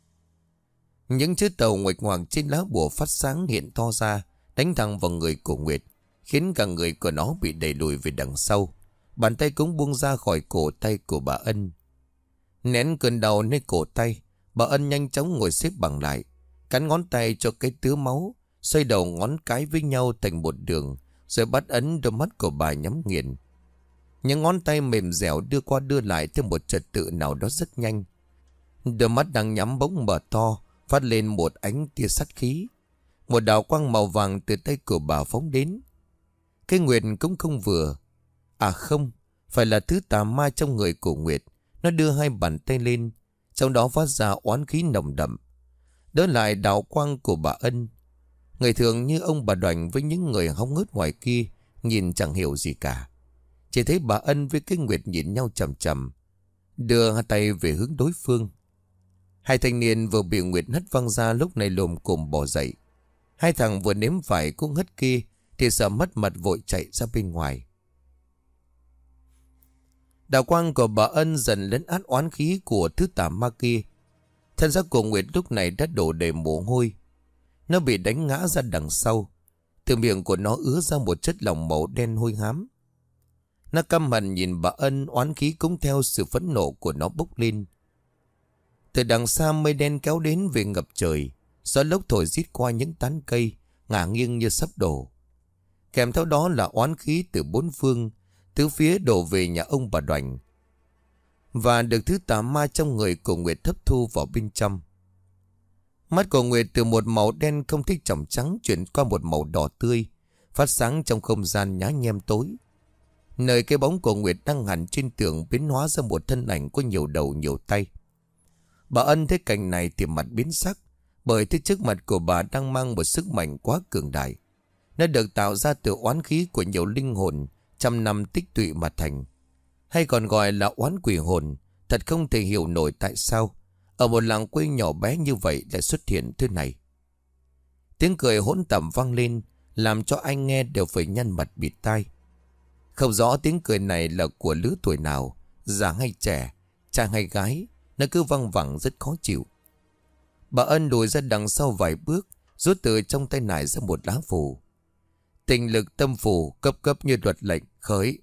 Speaker 1: Những chữ tàu nguệch ngoạc trên lá bùa phát sáng hiện to ra, đánh thẳng vào người của Nguyệt, khiến cả người của nó bị đẩy lùi về đằng sau. Bàn tay cũng buông ra khỏi cổ tay của bà Ân. Nén cơn đau nơi cổ tay, bà Ân nhanh chóng ngồi xếp bằng lại, cắn ngón tay cho cái tứa máu, xoay đầu ngón cái với nhau thành một đường, rồi bắt ấn đôi mắt của bà nhắm nghiền. Những ngón tay mềm dẻo đưa qua đưa lại theo một trật tự nào đó rất nhanh. Đôi mắt đang nhắm bỗng mở to, phát lên một ánh tia sát khí. Một đạo quang màu vàng từ tay của bà phóng đến. Cái Nguyệt cũng không vừa. À không, phải là thứ tà ma trong người của Nguyệt. Nó đưa hai bàn tay lên, trong đó phát ra oán khí nồng đậm, đỡ lại đạo quang của bà Ân. Người thường như ông bà Đoành với những người hóng hớt ngoài kia nhìn chẳng hiểu gì cả. Chỉ thấy bà Ân với cái Nguyệt nhìn nhau chằm chằm, đưa hai tay về hướng đối phương. Hai thanh niên vừa bị Nguyệt hất văng ra lúc này lồm cồm bò dậy. Hai thằng vừa nếm phải cũng hất kia thì sợ mất mặt vội chạy ra bên ngoài. Đạo quang của bà Ân dần lấn át oán khí của thứ tà ma kia. Thân xác của Nguyệt lúc này đã đổ đầy mồ hôi. Nó bị đánh ngã ra đằng sau. Từ miệng của nó ứa ra một chất lỏng màu đen hôi hám. Nó căm hận nhìn bà Ân, oán khí cũng theo sự phẫn nộ của nó bốc lên. Từ đằng xa mây đen kéo đến về ngập trời. Gió lốc thổi rít qua những tán cây, ngả nghiêng như sắp đổ. Kèm theo đó là oán khí từ bốn phương, tứ phía đổ về nhà ông bà Đoành, và được thứ tà ma trong người của Nguyệt hấp thu vào bên trong. Mắt của Nguyệt từ một màu đen không thích trầm trắng chuyển qua một màu đỏ tươi, phát sáng trong không gian nhá nhem tối. Nơi cái bóng của Nguyệt đang hẳn trên tường biến hóa ra một thân ảnh có nhiều đầu nhiều tay. Bà Ân thấy cảnh này thì mặt biến sắc, bởi thế trước mặt của bà đang mang một sức mạnh quá cường đại. Nó được tạo ra từ oán khí của nhiều linh hồn trăm năm tích tụy mà thành, hay còn gọi là oán quỷ hồn. Thật không thể hiểu nổi tại sao ở một làng quê nhỏ bé như vậy lại xuất hiện thứ này. Tiếng cười hỗn tạp vang lên, làm cho anh nghe đều phải nhăn mặt bịt tai. Không rõ tiếng cười này là của lứa tuổi nào, già hay trẻ, trai hay gái, nó cứ văng vẳng rất khó chịu. Bà Ân lùi ra đằng sau vài bước, rút từ trong tay nải ra một lá phù. Tình lực tâm phù cấp cấp như luật lệnh khởi.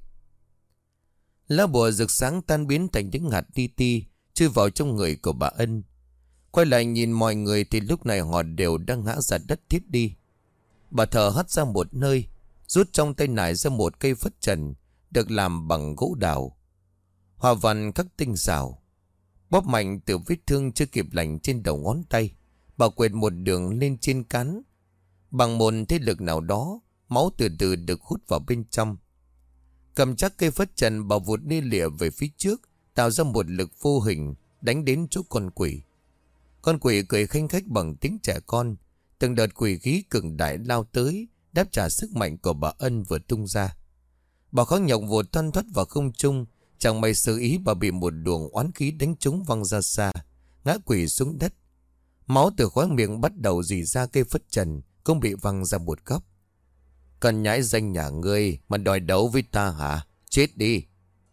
Speaker 1: Lá bùa rực sáng tan biến thành những hạt li ti chui vào trong người của bà Ân. Quay lại nhìn mọi người thì lúc này họ đều đang ngã ra đất thiếp đi. Bà thở hắt ra một nơi, rút trong tay nải ra một cây phất trần được làm bằng gỗ đào, hoa văn khắc tinh xảo. Bóp mạnh từ vết thương chưa kịp lành trên đầu ngón tay, bà quệt một đường lên trên cán. Bằng một thế lực nào đó, máu từ từ được hút vào bên trong. Cầm chắc cây phất trần, bà vụt đi lìa về phía trước, tạo ra một lực vô hình đánh đến chỗ con quỷ. Con quỷ cười khanh khách bằng tiếng trẻ con. Từng đợt quỷ khí cường đại lao tới, đáp trả sức mạnh của bà Ân vừa tung ra. Bà khó nhọc vụt thoăn thoắt vào không trung. Chẳng may xử ý bà bị một luồng oán khí đánh trúng văng ra xa, ngã quỷ xuống đất. Máu từ khóe miệng bắt đầu rỉ ra, cây phất trần cũng bị văng ra một góc. Cần nhãi danh nhà ngươi mà đòi đấu với ta hả? Chết đi!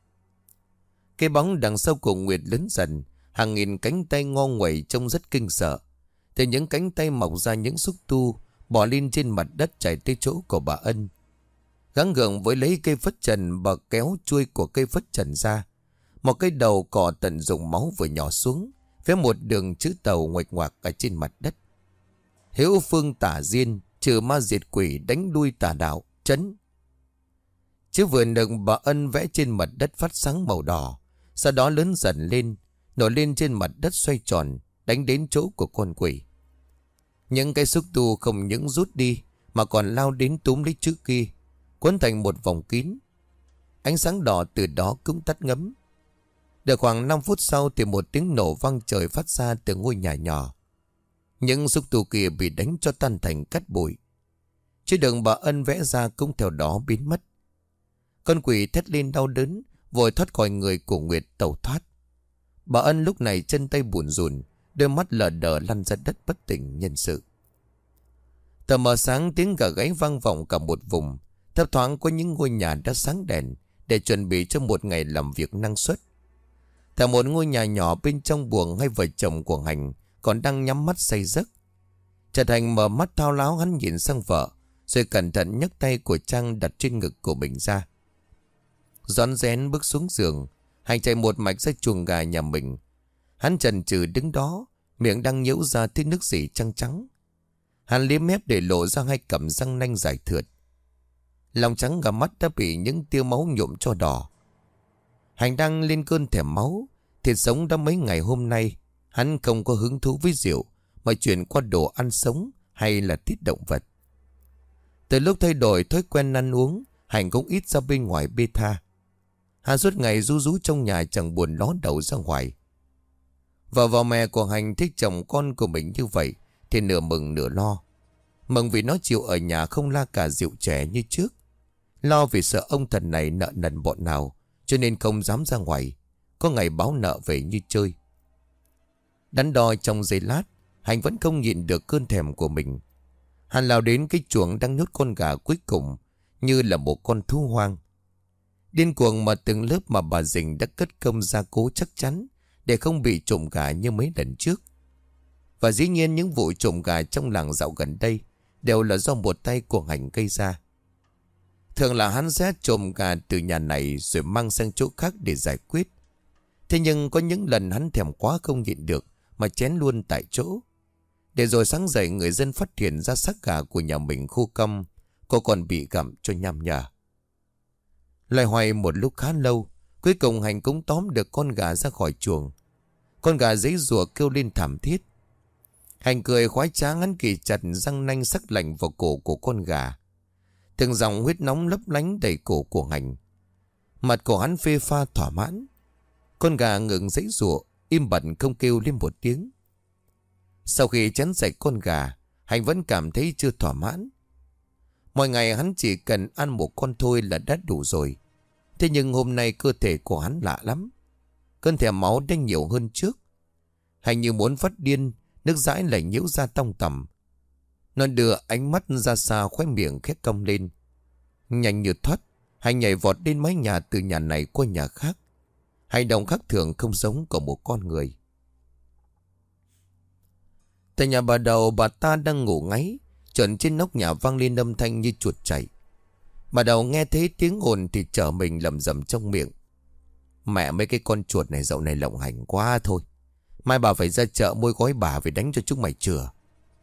Speaker 1: Cái bóng đằng sau của Nguyệt lớn dần, hàng nghìn cánh tay ngo nguậy trông rất kinh sợ. Từ những cánh tay mọc ra những xúc tu bỏ lên trên mặt đất chạy tới chỗ của bà Ân. Gắng gượng với lấy cây phất trần, bà kéo chuôi của cây phất trần ra. Một cái đầu cỏ tận dụng máu vừa nhỏ xuống, với một đường chữ tàu nguệch ngoạc ở trên mặt đất. Hữu phương tả diên, trừ ma diệt quỷ, đánh đuôi tà đạo, chấn. Chữ vừa được bà Ân vẽ trên mặt đất phát sáng màu đỏ, sau đó lớn dần lên, nổi lên trên mặt đất xoay tròn, đánh đến chỗ của con quỷ. Những cái xúc tu không những rút đi, mà còn lao đến túm lấy chữ kia, quấn thành một vòng kín. Ánh sáng đỏ từ đó cũng tắt ngấm. Được khoảng 5 phút sau thì một tiếng nổ vang trời phát ra từ ngôi nhà nhỏ. Những xúc tu kia bị đánh cho tan thành cát bụi. Chứ đường bà Ân vẽ ra cũng theo đó biến mất. Con quỷ thét lên đau đớn, vội thoát khỏi người của Nguyệt tẩu thoát. Bà Ân lúc này chân tay bủn rủn, đôi mắt lờ đờ lăn ra đất bất tỉnh nhân sự. Tờ mờ sáng, tiếng gà gáy vang vọng cả một vùng. Thấp thoáng có những ngôi nhà đã sáng đèn để chuẩn bị cho một ngày làm việc năng suất. Tại một ngôi nhà nhỏ bên trong buồng, hai vợ chồng của Hành còn đang nhắm mắt say giấc. Chợt Hành mở mắt thao láo, hắn nhìn sang vợ, rồi cẩn thận nhấc tay của Trang đặt trên ngực của mình ra. Rón rén bước xuống giường, Hành chạy một mạch ra chuồng gà nhà mình. Hắn chần chừ đứng đó, miệng đang nhễu ra tí nước dỉ trắng trắng. Hắn liếm mép để lộ ra hai cặp răng nanh dài thượt. Lòng trắng gà mắt đã bị những tia máu nhuộm cho đỏ. Hành đang lên cơn thèm máu. Thịt sống đã mấy ngày hôm nay hắn không có hứng thú với rượu, mà chuyển qua đồ ăn sống hay là thịt động vật. Từ lúc thay đổi thói quen ăn uống, Hành cũng ít ra bên ngoài bê tha. Hắn suốt ngày rú rú trong nhà, chẳng buồn ló đầu ra ngoài. Vợ mẹ của Hành thích chồng con của mình như vậy thì nửa mừng nửa lo. Mừng vì nó chịu ở nhà không la cả rượu chè như trước. Lo vì sợ ông thần này nợ nần bọn nào, cho nên không dám ra ngoài, có ngày báo nợ về như chơi. Đắn đo trong giây lát, Hành vẫn không nhịn được cơn thèm của mình. Hắn lao đến cái chuồng đang nhốt con gà cuối cùng, như là một con thú hoang. Điên cuồng mà từng lớp mà bà Dình đã cất công gia cố chắc chắn để không bị trộm gà như mấy lần trước. Và dĩ nhiên những vụ trộm gà trong làng dạo gần đây đều là do một tay của Hành gây ra. Thường là hắn sẽ trộm gà từ nhà này rồi mang sang chỗ khác để giải quyết. Thế nhưng có những lần hắn thèm quá không nhịn được mà chén luôn tại chỗ. Để rồi sáng dậy người dân phát hiện ra xác gà của nhà mình khô cong, cô còn bị gặm cho nham nhở. Loay hoay một lúc khá lâu, cuối cùng Hành cũng tóm được con gà ra khỏi chuồng. Con gà giãy giụa kêu lên thảm thiết. Hành cười khoái trá, hắn kì chặt răng nanh sắc lạnh vào cổ của con gà. Từng dòng huyết nóng lấp lánh đầy cổ của Hành. Mặt của hắn phê pha thỏa mãn. Con gà ngừng giãy giụa, im bặt không kêu lên một tiếng. Sau khi chén sạch con gà, Hành vẫn cảm thấy chưa thỏa mãn. Mọi ngày hắn chỉ cần ăn một con thôi là đã đủ rồi. Thế nhưng hôm nay cơ thể của hắn lạ lắm. Cơn thèm máu đang nhiều hơn trước. Hành như muốn phát điên, nước dãi lại nhiễu ra tông tầm. Nó đưa ánh mắt ra xa, khóe miệng khét cong lên. Nhanh như thoát, Hành nhảy vọt lên mái nhà từ nhà này qua nhà khác. Hành động khác thường không giống của một con người. Tại nhà bà Đầu, bà ta đang ngủ ngáy. Trần trên nóc nhà vang lên âm thanh như chuột chạy. Bà Đầu nghe thấy tiếng ồn thì trở mình lẩm rẩm trong miệng. Mẹ, mấy cái con chuột này dạo này lộng hành quá thôi. Mai bà phải ra chợ mua gói bả về đánh cho chúng mày chừa.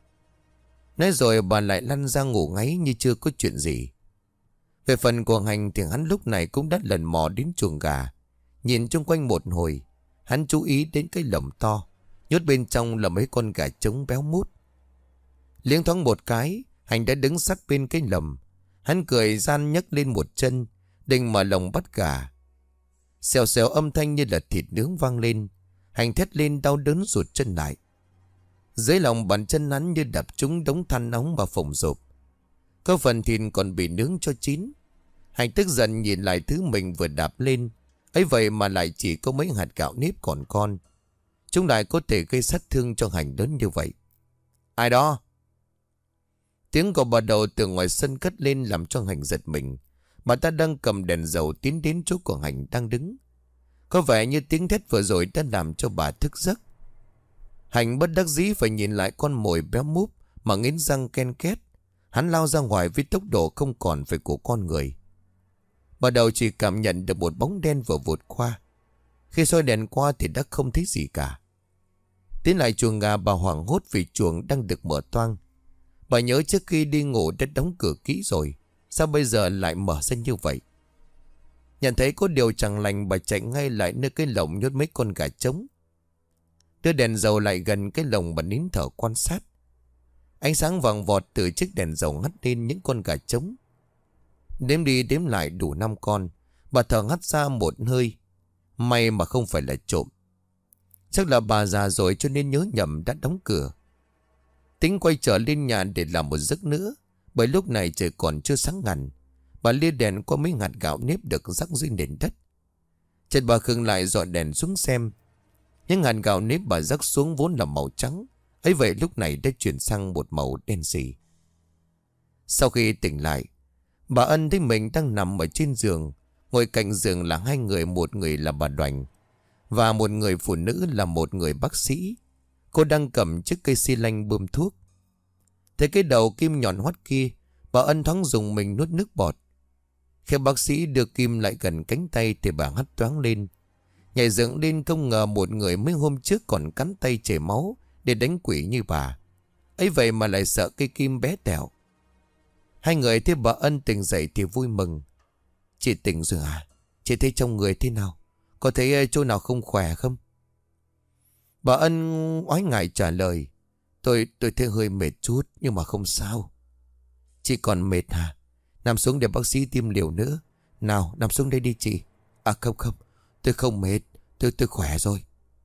Speaker 1: Nói rồi bà lại lăn ra ngủ ngáy như chưa có chuyện gì. Về phần của Hành thì hắn lúc này cũng đã lần mò đến chuồng gà. Nhìn chung quanh một hồi, hắn chú ý đến cái lồng to. Nhốt bên trong là mấy con gà trống béo mút. Liếng thoáng một cái, Hành đã đứng sát bên cái lồng. Hắn cười gian nhấc lên một chân, định mở lồng bắt gà. Xèo xèo âm thanh như là thịt nướng vang lên. Hành thét lên đau đớn rụt chân lại. Dưới lòng bàn chân hắn như đập trúng đống than nóng mà phồng rộp. Có phần thịt còn bị nướng cho chín. Hành tức giận nhìn lại thứ mình vừa đạp lên. Ấy vậy mà lại chỉ có mấy hạt gạo nếp còn con. Chúng lại có thể gây sát thương cho Hành lớn như vậy. Ai đó? Tiếng của bà Đầu từ ngoài sân cất lên làm cho Hành giật mình. Bà ta đang cầm đèn dầu tiến đến chỗ của Hành đang đứng. Có vẻ như tiếng thét vừa rồi đã làm cho bà thức giấc. Hành bất đắc dĩ phải nhìn lại con mồi béo múp mà nghiến răng ken két. Hắn lao ra ngoài với tốc độ không còn phải của con người. Bà Đầu chỉ cảm nhận được một bóng đen vừa vụt qua. Khi soi đèn qua thì đã không thấy gì cả. Tiến lại chuồng gà, bà hoảng hốt vì chuồng đang được mở toang. Bà nhớ trước khi đi ngủ đã đóng cửa kỹ rồi. Sao bây giờ lại mở ra như vậy? Nhận thấy có điều chẳng lành, bà chạy ngay lại nơi cái lồng nhốt mấy con gà trống. Đưa đèn dầu lại gần cái lồng, bà nín thở quan sát. Ánh sáng vàng vọt từ chiếc đèn dầu hắt lên những con gà trống. Đếm đi đếm lại đủ 5 con. Bà thở hắt ra một hơi. May mà không phải là trộm. Chắc là bà già rồi cho nên nhớ nhầm đã đóng cửa. Tính quay trở lên nhà để làm một giấc nữa. Bởi lúc này trời còn chưa sáng ngần. Bà lia đèn qua mấy hạt gạo nếp được rắc dưới nền đất. Chợt bà khựng lại dọi đèn xuống xem. Những hạt gạo nếp bà rắc xuống vốn là màu trắng. Ấy vậy lúc này đã chuyển sang một màu đen sì. Sau khi tỉnh lại, bà Ân thấy mình đang nằm ở trên giường. Ngồi cạnh giường là hai người, một người là bà Đoành và một người phụ nữ là một người bác sĩ. Cô đang cầm chiếc cây xi lanh bơm thuốc. Thấy cái đầu kim nhọn hoắt kia, bà Ân thoáng dùng mình nuốt nước bọt. Khi bác sĩ đưa kim lại gần cánh tay thì bà hắt toáng lên. Nhảy dựng lên, không ngờ một người mấy hôm trước còn cắn tay chảy máu để đánh quỷ như bà. Ấy vậy mà lại sợ cây kim bé tẹo. Hai người thấy bà Ân tỉnh dậy thì vui mừng. Chị tỉnh rồi à? Chị thấy trong người thế nào? Có thấy chỗ nào không khỏe không? Bà Ân oái ngại trả lời. Tôi thấy hơi mệt chút nhưng mà không sao. Chị còn mệt hả? Nằm xuống để bác sĩ tiêm liều nữa. Nào nằm xuống đây đi chị. À không, tôi không mệt. Tôi khỏe rồi.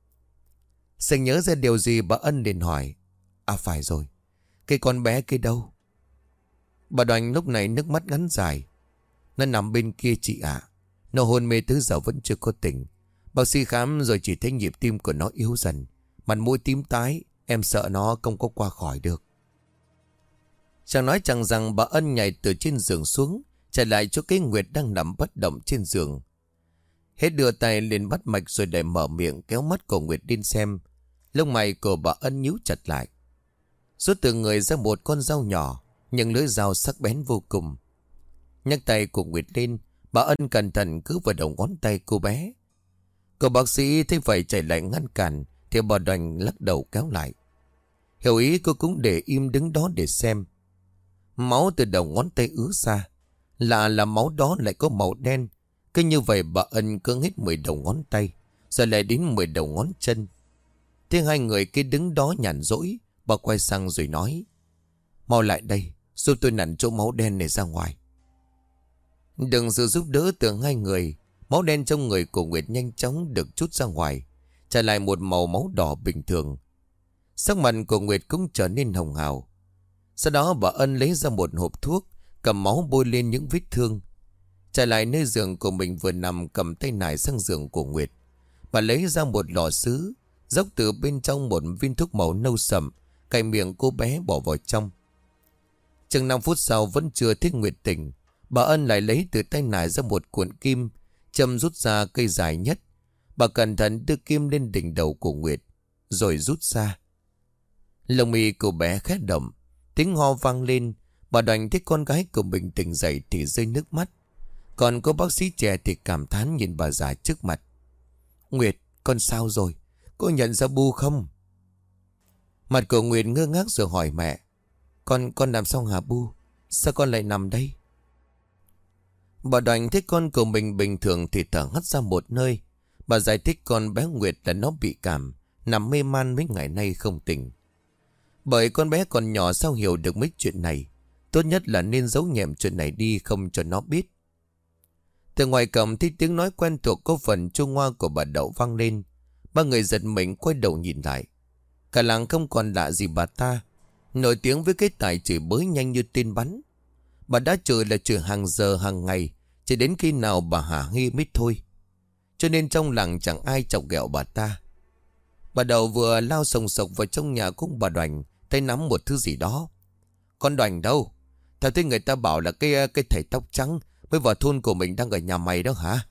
Speaker 1: Sành nhớ ra điều gì bà Ân liền hỏi. À phải rồi, cái con bé kia đâu? Bà Đoành lúc này nước mắt ngắn dài. Nó nằm bên kia chị ạ. Nó hôn mê tới giờ vẫn chưa có tỉnh. Bác sĩ khám rồi chỉ thấy nhịp tim của nó yếu dần. Mặt mũi tím tái. Em sợ nó không có qua khỏi được. Chẳng nói chẳng rằng bà Ân nhảy từ trên giường xuống, chạy lại chỗ cái Nguyệt đang nằm bất động trên giường. Hết đưa tay lên bắt mạch rồi để mở miệng kéo mắt của Nguyệt lên xem. Lông mày của bà Ân nhíu chặt lại. Rút từ người ra một con dao nhỏ, nhưng lưỡi dao sắc bén vô cùng. Nhắc tay của Nguyệt lên, bà Ân cẩn thận cứ vào đầu ngón tay cô bé. Cậu bác sĩ thấy vậy chạy lại ngăn cản, thì bà Đoành lắc đầu kéo lại. Hiểu ý, cô cũng để im đứng đó để xem. Máu từ đầu ngón tay ứa ra. Lạ là máu đó lại có màu đen. Cứ như vậy bà Ân cứ hết 10 đầu ngón tay, rồi lại đến 10 đầu ngón chân. Thế hai người kia đứng đó nhàn rỗi, Bà quay sang rồi nói: Mau lại đây, giúp tôi nặn chỗ máu đen này ra ngoài. Đừng sự giúp đỡ từ hai người, máu đen trong người của Nguyệt nhanh chóng được trút ra ngoài, trả lại một màu máu đỏ bình thường. Sắc mặt của Nguyệt cũng trở nên hồng hào. Sau đó bà Ân lấy ra một hộp thuốc, cầm máu bôi lên những vết thương. Trở lại nơi giường của mình vừa nằm, cầm tay nải sang giường của Nguyệt. Bà lấy ra một lọ sứ, dốc từ bên trong một viên thuốc màu nâu sậm, cài miệng cô bé bỏ vào trong. Chừng 5 phút sau vẫn chưa thấy Nguyệt tỉnh, bà Ân lại lấy từ tay nải ra một cuộn kim, châm rút ra cây dài nhất. Bà cẩn thận đưa kim lên đỉnh đầu của Nguyệt, rồi rút ra. Lông mi của bé khẽ động, tiếng ho vang lên. Bà Đoành thấy con gái của mình tỉnh dậy thì rơi nước mắt. Còn cô bác sĩ trẻ thì cảm thán nhìn bà già trước mặt. Nguyệt, con sao rồi? Cô nhận ra Bu không? Mặt của Nguyệt ngơ ngác rồi hỏi mẹ. Con làm sao hả Bu? Sao con lại nằm đây? Bà Đoành thấy con của mình bình thường thì thở hắt ra một nơi. Bà giải thích con bé Nguyệt là nó bị cảm, nằm mê man mấy ngày nay không tỉnh. Bởi con bé còn nhỏ sao hiểu được mấy chuyện này. Tốt nhất là nên giấu nhẹm chuyện này đi, không cho nó biết. Từ ngoài cổng thì tiếng nói quen thuộc có phần trung hoa của bà Đậu vang lên. Ba người giật mình quay đầu nhìn lại. Cả làng không còn lạ gì bà ta, nổi tiếng với cái tài chửi bới nhanh như tên bắn. Bà đã chửi là chửi hàng giờ hàng ngày, chỉ đến khi nào bà hả hê mới thôi. Cho nên trong làng chẳng ai chọc ghẹo bà ta. Bà Đậu vừa lao sồng sộc vào trong nhà của bà Đoành, tay nắm một thứ gì đó. Con Đoành đâu? Theo thấy người ta bảo là cái thầy tóc trắng mới vào thôn của mình đang ở nhà mày đó hả?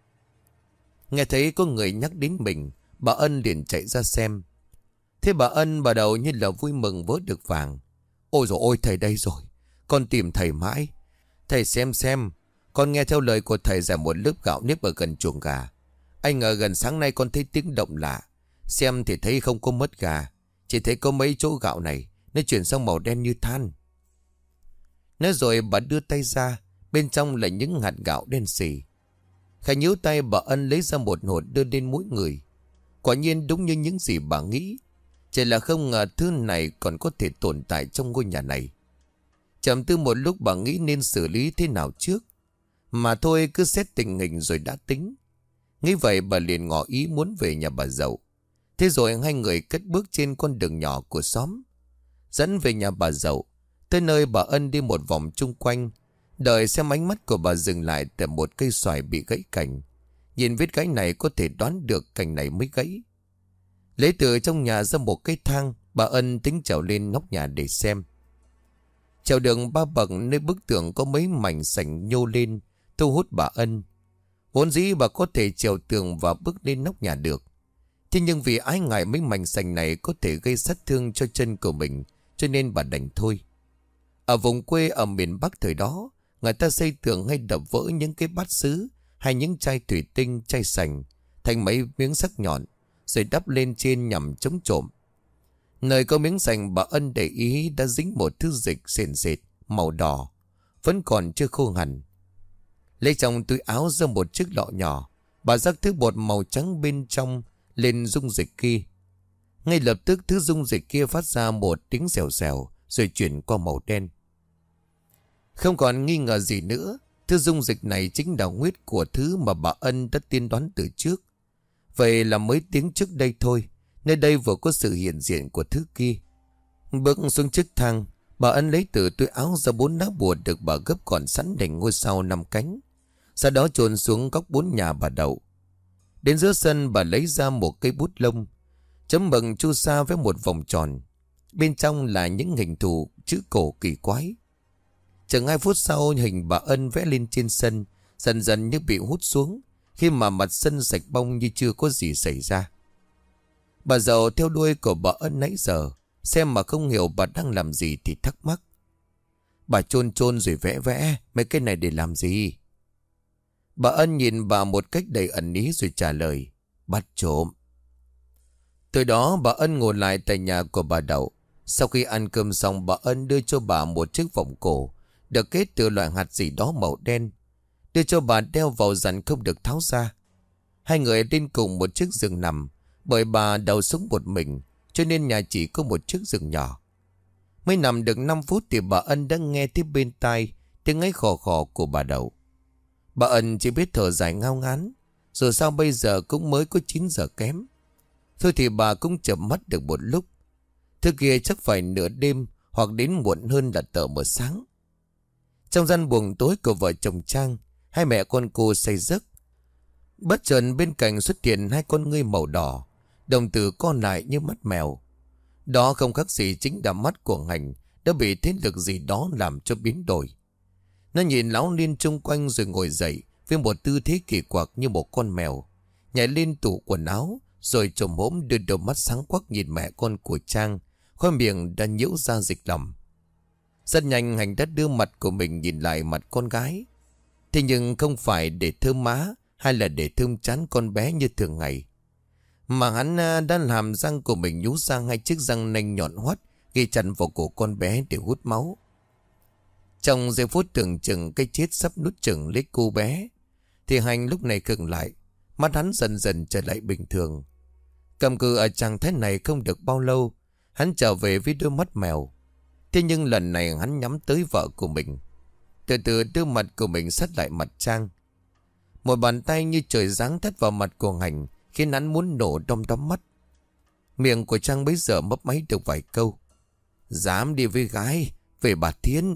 Speaker 1: Nghe thấy có người nhắc đến mình, bà Ân liền chạy ra xem. Thế bà Ân bà Đậu như là vui mừng vớ được vàng. Ôi dồi ôi, thầy đây rồi. Con tìm thầy mãi. Thầy xem. Con nghe theo lời của thầy giải một lớp gạo nếp ở gần chuồng gà. Anh ngờ gần sáng nay con thấy tiếng động lạ. Xem thì thấy không có mất gà, chỉ thấy có mấy chỗ gạo này nó chuyển sang màu đen như than. Nói rồi bà đưa tay ra, bên trong là những hạt gạo đen xì. Khẽ nhíu tay, bà Ân lấy ra một hột đưa lên mũi người. Quả nhiên đúng như những gì bà nghĩ, chỉ là không ngờ thứ này còn có thể tồn tại trong ngôi nhà này. Trầm tư một lúc bà nghĩ nên xử lý thế nào trước. Mà thôi, cứ xét tình hình rồi đã tính. Nghĩ vậy bà liền ngỏ ý muốn về nhà bà Dậu. Thế rồi hai người cất bước trên con đường nhỏ của xóm, dẫn về nhà bà Dậu. Tới nơi bà Ân đi một vòng chung quanh, đợi xem ánh mắt của bà dừng lại tại một cây xoài bị gãy cành. Nhìn vết gãy này có thể đoán được cành này mới gãy. Lấy từ trong nhà ra một cái thang, bà Ân tính trèo lên nóc nhà để xem. Trèo đường 3 bậc, nơi bức tường có mấy mảnh sành nhô lên, thu hút bà Ân. Vốn dĩ bà có thể trèo tường và bước lên nóc nhà được. Thế nhưng vì ái ngại mấy mảnh sành này có thể gây sát thương cho chân của mình, cho nên bà đành thôi. Ở vùng quê ở miền Bắc thời đó, người ta xây tường hay đập vỡ những cái bát sứ hay những chai thủy tinh, chai sành thành mấy miếng sắc nhọn, rồi đắp lên trên nhằm chống trộm. Nơi có miếng sành, bà Ân để ý đã dính một thứ dịch sền sệt màu đỏ, vẫn còn chưa khô hẳn. Lấy trong túi áo ra một chiếc lọ nhỏ, bà rắc thứ bột màu trắng bên trong lên dung dịch kia. Ngay lập tức thứ dung dịch kia phát ra một tiếng xèo xèo, rồi chuyển qua màu đen. Không còn nghi ngờ gì nữa, thứ dung dịch này chính là huyết của thứ mà bà Ân đã tiên đoán từ trước. Vậy là mấy tiếng trước đây thôi, nơi đây vừa có sự hiện diện của thứ kia. Bước xuống chiếc thang, bà Ân lấy từ túi áo ra 4 lá bùa được bà gấp gọn sẵn thành ngôi sao 5 cánh. Sau đó chôn xuống góc 4 nhà bà Đậu. Đến giữa sân, bà lấy ra một cây bút lông, chấm bằng chu sa với một vòng tròn. Bên trong là những hình thù chữ cổ kỳ quái. Chừng 2 phút sau, hình bà Ân vẽ lên trên sân dần dần như bị hút xuống, khi mà mặt sân sạch bong như chưa có gì xảy ra. Bà Dậu theo đuôi của bà Ân nãy giờ, xem mà không hiểu bà đang làm gì thì thắc mắc. Bà chôn rồi vẽ vẽ mấy cái này để làm gì? Bà Ân nhìn bà một cách đầy ẩn ý rồi trả lời. Bắt trộm. Từ đó bà Ân ngồi lại tại nhà của bà Đậu. Sau khi ăn cơm xong, bà Ân đưa cho bà một chiếc vòng cổ được kết từ loại hạt gì đó màu đen, đưa cho bà đeo vào dặn không được tháo ra. Hai người lên cùng một chiếc giường nằm, bởi bà Đậu sống một mình, cho nên nhà chỉ có một chiếc giường nhỏ. Mới nằm được 5 phút thì bà Ân đã nghe tiếp bên tai tiếng ấy khò khò của bà Đậu. Bà Ân chỉ biết thở dài ngao ngán. Rồi sao bây giờ cũng mới có 9 giờ kém. Thôi thì bà cũng chợp mắt được một lúc. Thứ kia chắc phải nửa đêm hoặc đến muộn hơn là tờ mờ sáng. Trong gian buồng tối của vợ chồng Trang, hai mẹ con cô say giấc. Bất chợt bên cạnh xuất hiện hai con ngươi màu đỏ, đồng tử co lại như mắt mèo. Đó không khác gì chính là mắt của Hành đã bị thế lực gì đó làm cho biến đổi. Nó nhìn láo liên chung quanh rồi ngồi dậy với một tư thế kỳ quặc như một con mèo, nhảy lên tủ quần áo rồi chồm hổm đưa đôi mắt sáng quắc nhìn mẹ con của Trang, khóe miệng đã nhiễu ra dịch lòng. Rất nhanh Hành đã đưa mặt của mình nhìn lại mặt con gái. Thế nhưng không phải để thơm má hay là để thơm chán con bé như thường ngày, mà hắn đã làm răng của mình nhú ra hai chiếc răng nanh nhọn hoắt ghi chặt vào cổ con bé để hút máu. Trong giây phút tưởng chừng cái chết sắp nuốt chửng lấy cô bé, thì Hành lúc này khựng lại, mắt hắn dần dần trở lại bình thường. Cầm cự ở trạng thái này không được bao lâu, hắn trở về với đôi mắt mèo. Thế nhưng lần này hắn nhắm tới vợ của mình, từ từ đưa mặt của mình sát lại mặt Trang. Một bàn tay như trời giáng thắt vào mặt của Hành, khiến hắn muốn nổ đom đóm mắt. Miệng của Trang bấy giờ mấp máy được vài câu. Dám đi với gái, về bà Thiên.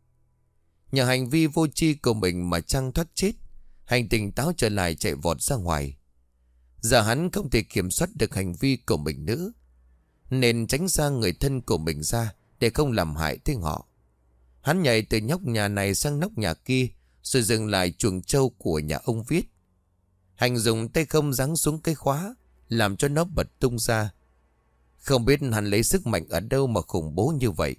Speaker 1: Nhờ hành vi vô tri của mình mà Trang thoát chết. Hành tỉnh táo trở lại chạy vọt ra ngoài. Giờ hắn không thể kiểm soát được hành vi của mình nữa, nên tránh xa người thân của mình ra để không làm hại tới họ. Hắn nhảy từ nhóc nhà này sang nóc nhà kia, rồi dừng lại chuồng trâu của nhà ông Viết. Hành dùng tay không giáng xuống cái khóa, làm cho nó bật tung ra. Không biết hắn lấy sức mạnh ở đâu mà khủng bố như vậy.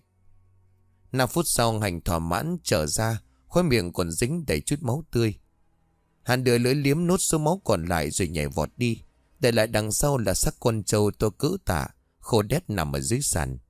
Speaker 1: 5 phút sau Hành thỏa mãn trở ra, khóe miệng còn dính đầy chút máu tươi. Hắn đưa lưỡi liếm nốt số máu còn lại rồi nhảy vọt đi, để lại đằng sau là xác con trâu to cỡ tả, khô đét nằm ở dưới sàn.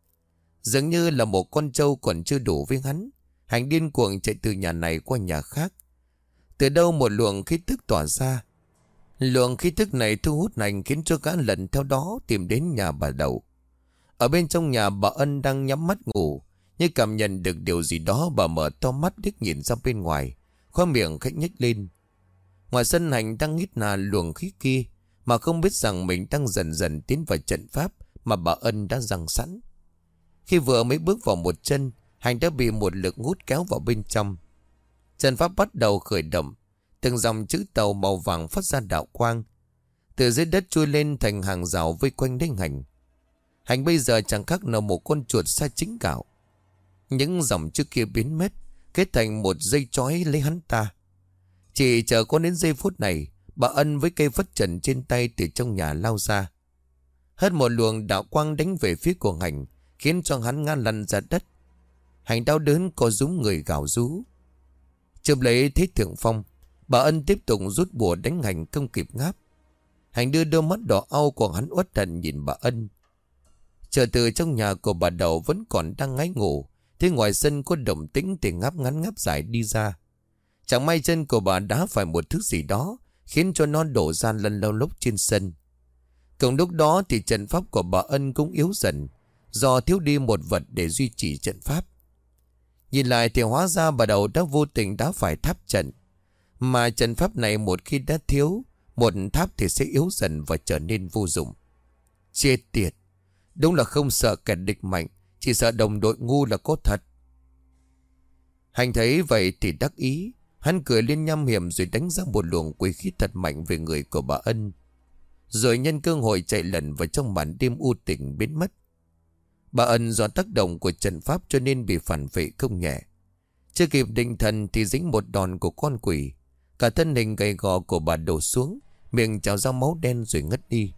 Speaker 1: Dường như là một con trâu còn chưa đủ với hắn, Hành điên cuồng chạy từ nhà này qua nhà khác. Từ đâu một luồng khí tức tỏa ra. Luồng khí tức này thu hút Hành, khiến cho gã lần theo đó tìm đến nhà bà Đậu. Ở bên trong nhà, bà Ân đang nhắm mắt ngủ, nhưng cảm nhận được điều gì đó, bà mở to mắt liếc nhìn ra bên ngoài, khóe miệng khẽ nhếch lên. Ngoài sân Hành đang hít hà luồng khí kia, mà không biết rằng mình đang dần dần tiến vào trận pháp mà bà Ân đã giăng sẵn. Khi vừa mới bước vào một chân, Hành đã bị một lực hút kéo vào bên trong. Trận pháp bắt đầu khởi động, từng dòng chữ tàu màu vàng phát ra đạo quang, từ dưới đất trôi lên thành hàng rào vây quanh đến Hành. Hành bây giờ chẳng khác nào một con chuột sa chính gạo. Những dòng chữ kia biến mất, kết thành một dây trói lấy hắn ta. Chỉ chờ có đến giây phút này, bà Ân với cây phất trần trên tay từ trong nhà lao ra. Hết một luồng đạo quang đánh về phía của Hành, khiến cho hắn ngã lăn ra đất. Hành đau đớn co rúm người gào rú. Chụp lấy thế thượng phong, bà Ân tiếp tục rút bùa đánh Hành không kịp ngáp. Hành đưa đôi mắt đỏ au của hắn uất hận nhìn bà Ân. Chờ từ trong nhà của bà Đậu vẫn còn đang ngáy ngủ, thế ngoài sân có động tĩnh thì ngáp ngắn ngáp dài đi ra. Chẳng may chân của bà đá phải một thứ gì đó, khiến cho nó đổ ra lăn lâu lốc trên sân. Cùng lúc đó thì trận pháp của bà Ân cũng yếu dần, do thiếu đi một vật để duy trì trận pháp. Nhìn lại thì hóa ra bà Đậu đã vô tình đá phải tháp trận. Mà trận pháp này một khi đã thiếu một tháp thì sẽ yếu dần và trở nên vô dụng. Chết tiệt, đúng là không sợ kẻ địch mạnh, chỉ sợ đồng đội ngu là có thật. Hành thấy vậy thì đắc ý, hắn cười lên nham hiểm rồi đánh ra một luồng quỷ khí thật mạnh về người của bà Ân. Rồi nhân cơ hội chạy lẩn vào trong màn đêm u tĩnh biến mất. Bà Ân do tác động của trận pháp cho nên bị phản vệ không nhẹ. Chưa kịp định thần thì dính một đòn của con quỷ. Cả thân hình gầy gò của bà đổ xuống, miệng trào ra máu đen rồi ngất đi.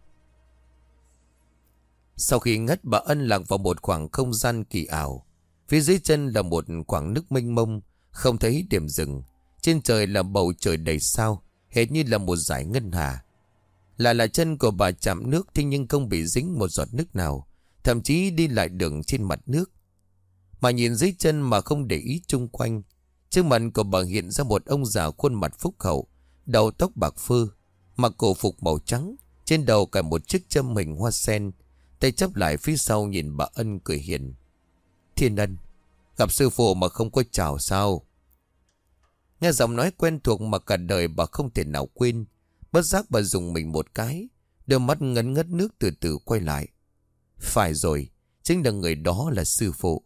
Speaker 1: Sau khi ngất, bà Ân lạc vào một khoảng không gian kỳ ảo. Phía dưới chân là một khoảng nước mênh mông, không thấy điểm dừng. Trên trời là bầu trời đầy sao, hệt như là một dải ngân hà. Là chân của bà chạm nước, thế nhưng không bị dính một giọt nước nào, thậm chí đi lại đường trên mặt nước. Mà nhìn dưới chân mà không để ý chung quanh, trước mặt của bà hiện ra một ông già khuôn mặt phúc hậu, đầu tóc bạc phơ, mặc cổ phục màu trắng, trên đầu cài một chiếc châm hình hoa sen, tay chắp lại phía sau nhìn bà Ân cười hiền. Thiên Ân, gặp sư phụ mà không có chào sao? Nghe giọng nói quen thuộc mà cả đời bà không thể nào quên. Bất giác bà dùng mình một cái, đôi mắt ngấn ngất nước từ từ quay lại. Phải rồi, chính là người đó là sư phụ.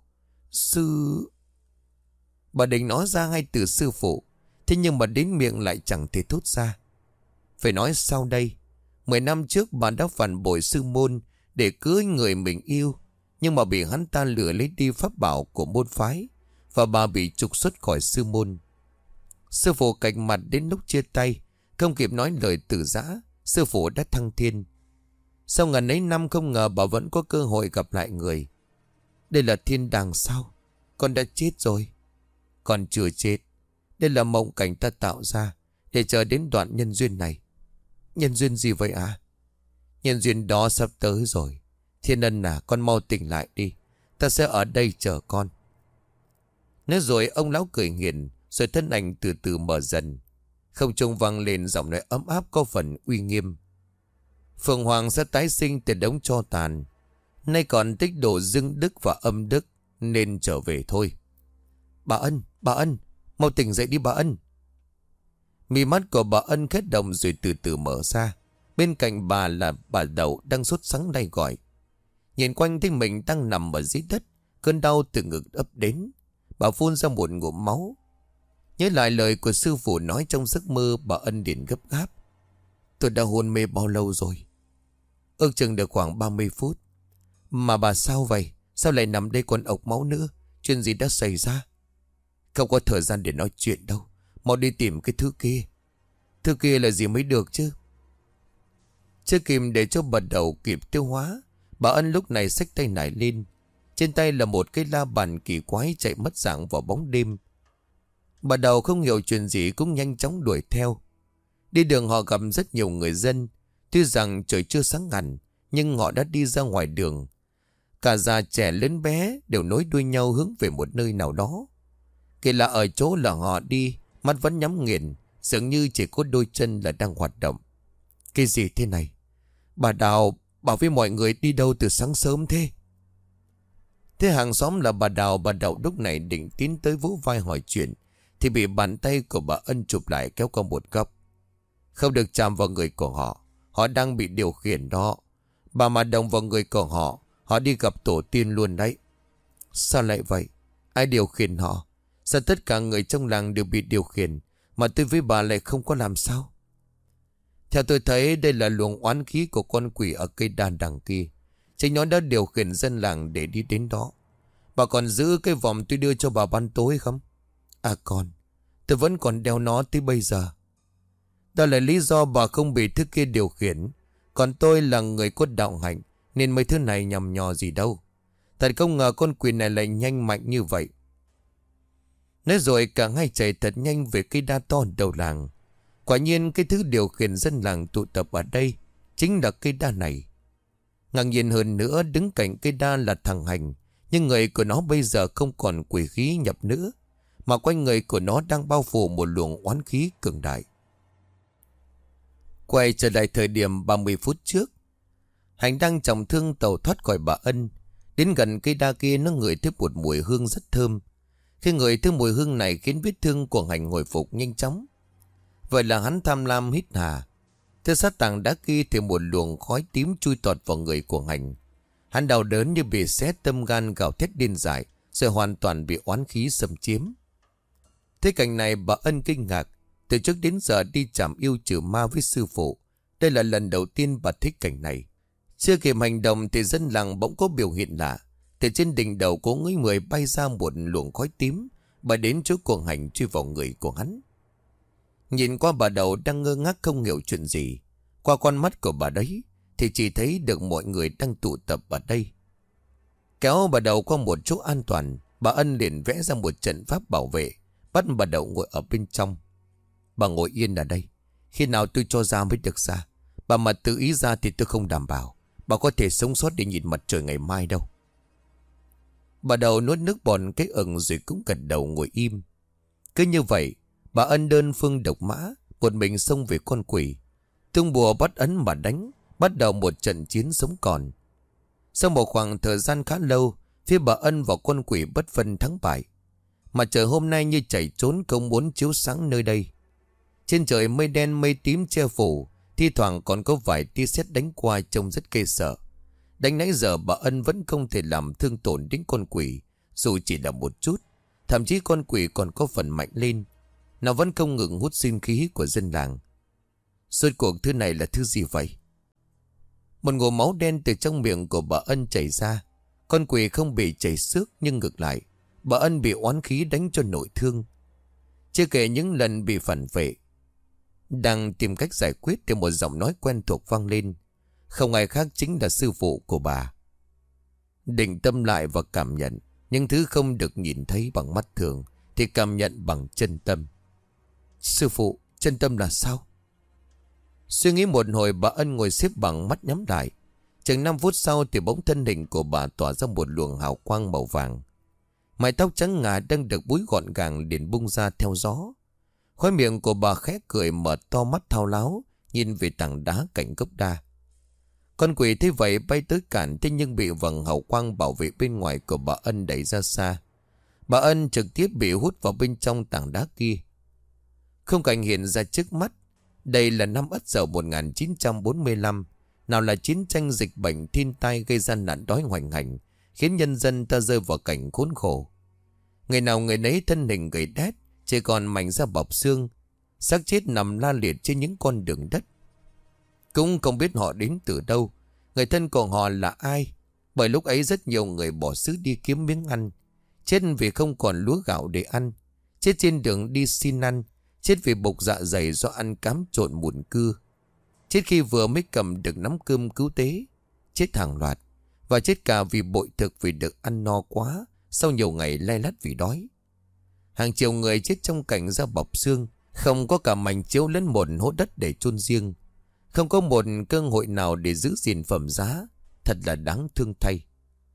Speaker 1: Bà định nói ra ngay từ sư phụ, thế nhưng mà đến miệng lại chẳng thể thốt ra. Phải nói sau đây, 10 năm trước bà đã phản bội sư môn để cưới người mình yêu, nhưng mà bị hắn ta lừa lấy đi pháp bảo của môn phái, và bà bị trục xuất khỏi sư môn. Sư phụ cạch mặt đến lúc chia tay, không kịp nói lời từ giã, sư phụ đã thăng thiên. Sau ngần ấy năm không ngờ bà vẫn có cơ hội gặp lại người. Đây là thiên đàng sao? Con đã chết rồi. Còn chưa chết. Đây là mộng cảnh ta tạo ra để chờ đến đoạn nhân duyên này. Nhân duyên gì vậy à? Nhân duyên đó sắp tới rồi. Thiên Ân à, con mau tỉnh lại đi. Ta sẽ ở đây chờ con. Nói rồi ông lão cười nghiền, rồi thân ảnh từ từ mở dần. Không trung vang lên giọng nói ấm áp có phần uy nghiêm. Phượng Hoàng sẽ tái sinh từ đống tro tàn. Nay còn tích độ dương đức và âm đức, nên trở về thôi. Bà Ân, mau tỉnh dậy đi bà Ân. Mí mắt của bà Ân khét động rồi từ từ mở ra. Bên cạnh bà là bà Đậu đang sốt sắng đay gọi. Nhìn quanh thấy mình đang nằm ở dưới đất, cơn đau từ ngực ập đến. Bà phun ra một ngụm máu. Nhớ lại lời của sư phụ nói trong giấc mơ, bà Ân liền gấp gáp. Tôi đã hôn mê bao lâu rồi? Ước chừng được khoảng 30 phút. Mà bà sao vậy? Sao lại nằm đây còn ộc máu nữa? Chuyện gì đã xảy ra? Không có thời gian để nói chuyện đâu. Mau đi tìm cái thứ kia. Thứ kia là gì mới được chứ? Chưa kịp để cho bà Đậu kịp tiêu hóa, bà Ân lúc này xách tay nải lên. Trên tay là một cái la bàn kỳ quái chạy mất dạng vào bóng đêm. Bà Đậu không hiểu chuyện gì cũng nhanh chóng đuổi theo. Đi đường họ gặp rất nhiều người dân. Tuy rằng trời chưa sáng hẳn, nhưng họ đã đi ra ngoài đường. Cả già trẻ lớn bé đều nối đuôi nhau hướng về một nơi nào đó. Kỳ lạ ở chỗ là họ đi, mắt vẫn nhắm nghiền, dường như chỉ có đôi chân là đang hoạt động. Cái gì thế này? Bà Đào bảo với mọi người đi đâu từ sáng sớm thế? Thế hàng xóm là bà Đào, bà Đậu lúc này định tiến tới vỗ vai hỏi chuyện, thì bị bàn tay của bà Ân chụp lại kéo qua một góc. Không được chạm vào người của họ, họ đang bị điều khiển đó. Bà mà động vào người của họ, họ đi gặp tổ tiên luôn đấy. Sao lại vậy? Ai điều khiển họ? Sao tất cả người trong làng đều bị điều khiển, mà tôi với bà lại không có làm sao? Theo tôi thấy đây là luồng oán khí của con quỷ ở cây đàn đằng kia. Chính nó đã điều khiển dân làng để đi đến đó. Bà còn giữ cái vòng tôi đưa cho bà ban tối không? À còn, tôi vẫn còn đeo nó tới bây giờ. Đó là lý do bà không bị thứ kia điều khiển. Còn tôi là người có đạo hạnh, nên mấy thứ này nhằm nhò gì đâu. Thật không ngờ con quỷ này lại nhanh mạnh như vậy. Nói rồi cả hai chạy thật nhanh về cây đa to đầu làng. Quả nhiên cái thứ điều khiển dân làng tụ tập ở đây chính là cây đa này. Ngạc nhiên hơn nữa, đứng cạnh cây đa là thằng Hành. Nhưng người của nó bây giờ không còn quỷ khí nhập nữa, mà quanh người của nó đang bao phủ một luồng oán khí cường đại. Quay trở lại thời điểm 30 phút trước, Hành đang trọng thương tàu thoát khỏi bà Ân. Đến gần cây đa kia nó ngửi thấy một mùi hương rất thơm. Khi ngửi thấy mùi hương này khiến vết thương của Hành hồi phục nhanh chóng. Vậy là hắn tham lam hít hà. Theo sát tảng đá kia thì một luồng khói tím chui tọt vào người của Hành. Hắn đau đớn như bị xé tâm gan, gào thét điên dại, rồi hoàn toàn bị oán khí xâm chiếm. Thế cảnh này bà Ân kinh ngạc. Từ trước đến giờ đi chảm yêu trừ ma với sư phụ, đây là lần đầu tiên bà thấy cảnh này. Chưa kịp hành động thì dân làng bỗng có biểu hiện lạ. Từ trên đỉnh đầu của người mười bay ra một luồng khói tím, bà đến chỗ của Hành truy vào người của hắn. Nhìn qua bà Đầu đang ngơ ngác không hiểu chuyện gì. Qua con mắt của bà đấy thì chỉ thấy được mọi người đang tụ tập ở đây. Kéo bà Đầu qua một chỗ an toàn, bà Ân liền vẽ ra một trận pháp bảo vệ, bắt bà Đầu ngồi ở bên trong. Bà ngồi yên ở đây, khi nào tôi cho ra mới được ra. Bà mà tự ý ra thì tôi không đảm bảo bà có thể sống sót để nhìn mặt trời ngày mai đâu. Bà Đầu nuốt nước bọt cái ửng rồi cũng gật đầu ngồi im. Cứ như vậy, bà Ân đơn phương độc mã, một mình xông về con quỷ. Tung bùa bắt ấn mà đánh, bắt đầu một trận chiến sống còn. Sau một khoảng thời gian khá lâu, phía bà Ân và con quỷ bất phân thắng bại. Mặt trời hôm nay như chạy trốn không muốn chiếu sáng nơi đây. Trên trời mây đen mây tím che phủ, thi thoảng còn có vài tia sét đánh qua trông rất ghê sợ. Đến nãy giờ bà Ân vẫn không thể làm thương tổn đến con quỷ, dù chỉ là một chút. Thậm chí con quỷ còn có phần mạnh lên. Nó vẫn không ngừng hút sinh khí của dân làng. Suốt cuộc thứ này là thứ gì vậy? Một ngụm máu đen từ trong miệng của bà Ân chảy ra. Con quỷ không bị chảy xước, nhưng ngược lại bà Ân bị oán khí đánh cho nội thương. Chưa kể những lần bị phản vệ. Đang tìm cách giải quyết thì một giọng nói quen thuộc vang lên. Không ai khác chính là sư phụ của bà. Định tâm lại và cảm nhận những thứ không được nhìn thấy bằng mắt thường thì cảm nhận bằng chân tâm. Sư phụ, chân tâm là sao? Suy nghĩ một hồi, bà Ân ngồi xếp bằng, mắt nhắm lại. Chừng 5 phút sau thì bỗng thân hình của bà tỏa ra một luồng hào quang màu vàng. Mái tóc trắng ngà đang được búi gọn gàng liền bung ra theo gió. Khóe miệng của bà khẽ cười, mở to mắt thao láo nhìn về tảng đá cạnh gốc đa. Con quỷ thế vậy bay tới cản, thế nhưng bị vầng hào quang bảo vệ bên ngoài của bà Ân đẩy ra xa. Bà Ân trực tiếp bị hút vào bên trong tảng đá kia. Khung cảnh hiện ra trước mắt. Đây là năm Ất Dậu 1945. Nào là chiến tranh, dịch bệnh, thiên tai gây ra nạn đói hoành hành, khiến nhân dân ta rơi vào cảnh khốn khổ. Người nào người nấy thân hình gầy đét, chỉ còn mảnh da bọc xương, xác chết nằm la liệt trên những con đường đất. Cũng không biết họ đến từ đâu, người thân của họ là ai. Bởi lúc ấy rất nhiều người bỏ xứ đi kiếm miếng ăn, chết vì không còn lúa gạo để ăn, chết trên đường đi xin ăn, chết vì bục dạ dày do ăn cám trộn mùn cưa, chết khi vừa mới cầm được nắm cơm cứu tế, chết hàng loạt, và chết cả vì bội thực, vì được ăn no quá sau nhiều ngày lay lắt vì đói. Hàng triệu người chết trong cảnh da bọc xương, không có cả mảnh chiếu lẫn một hố đất để chôn riêng, không có một cơ hội nào để giữ gìn phẩm giá. Thật là đáng thương thay.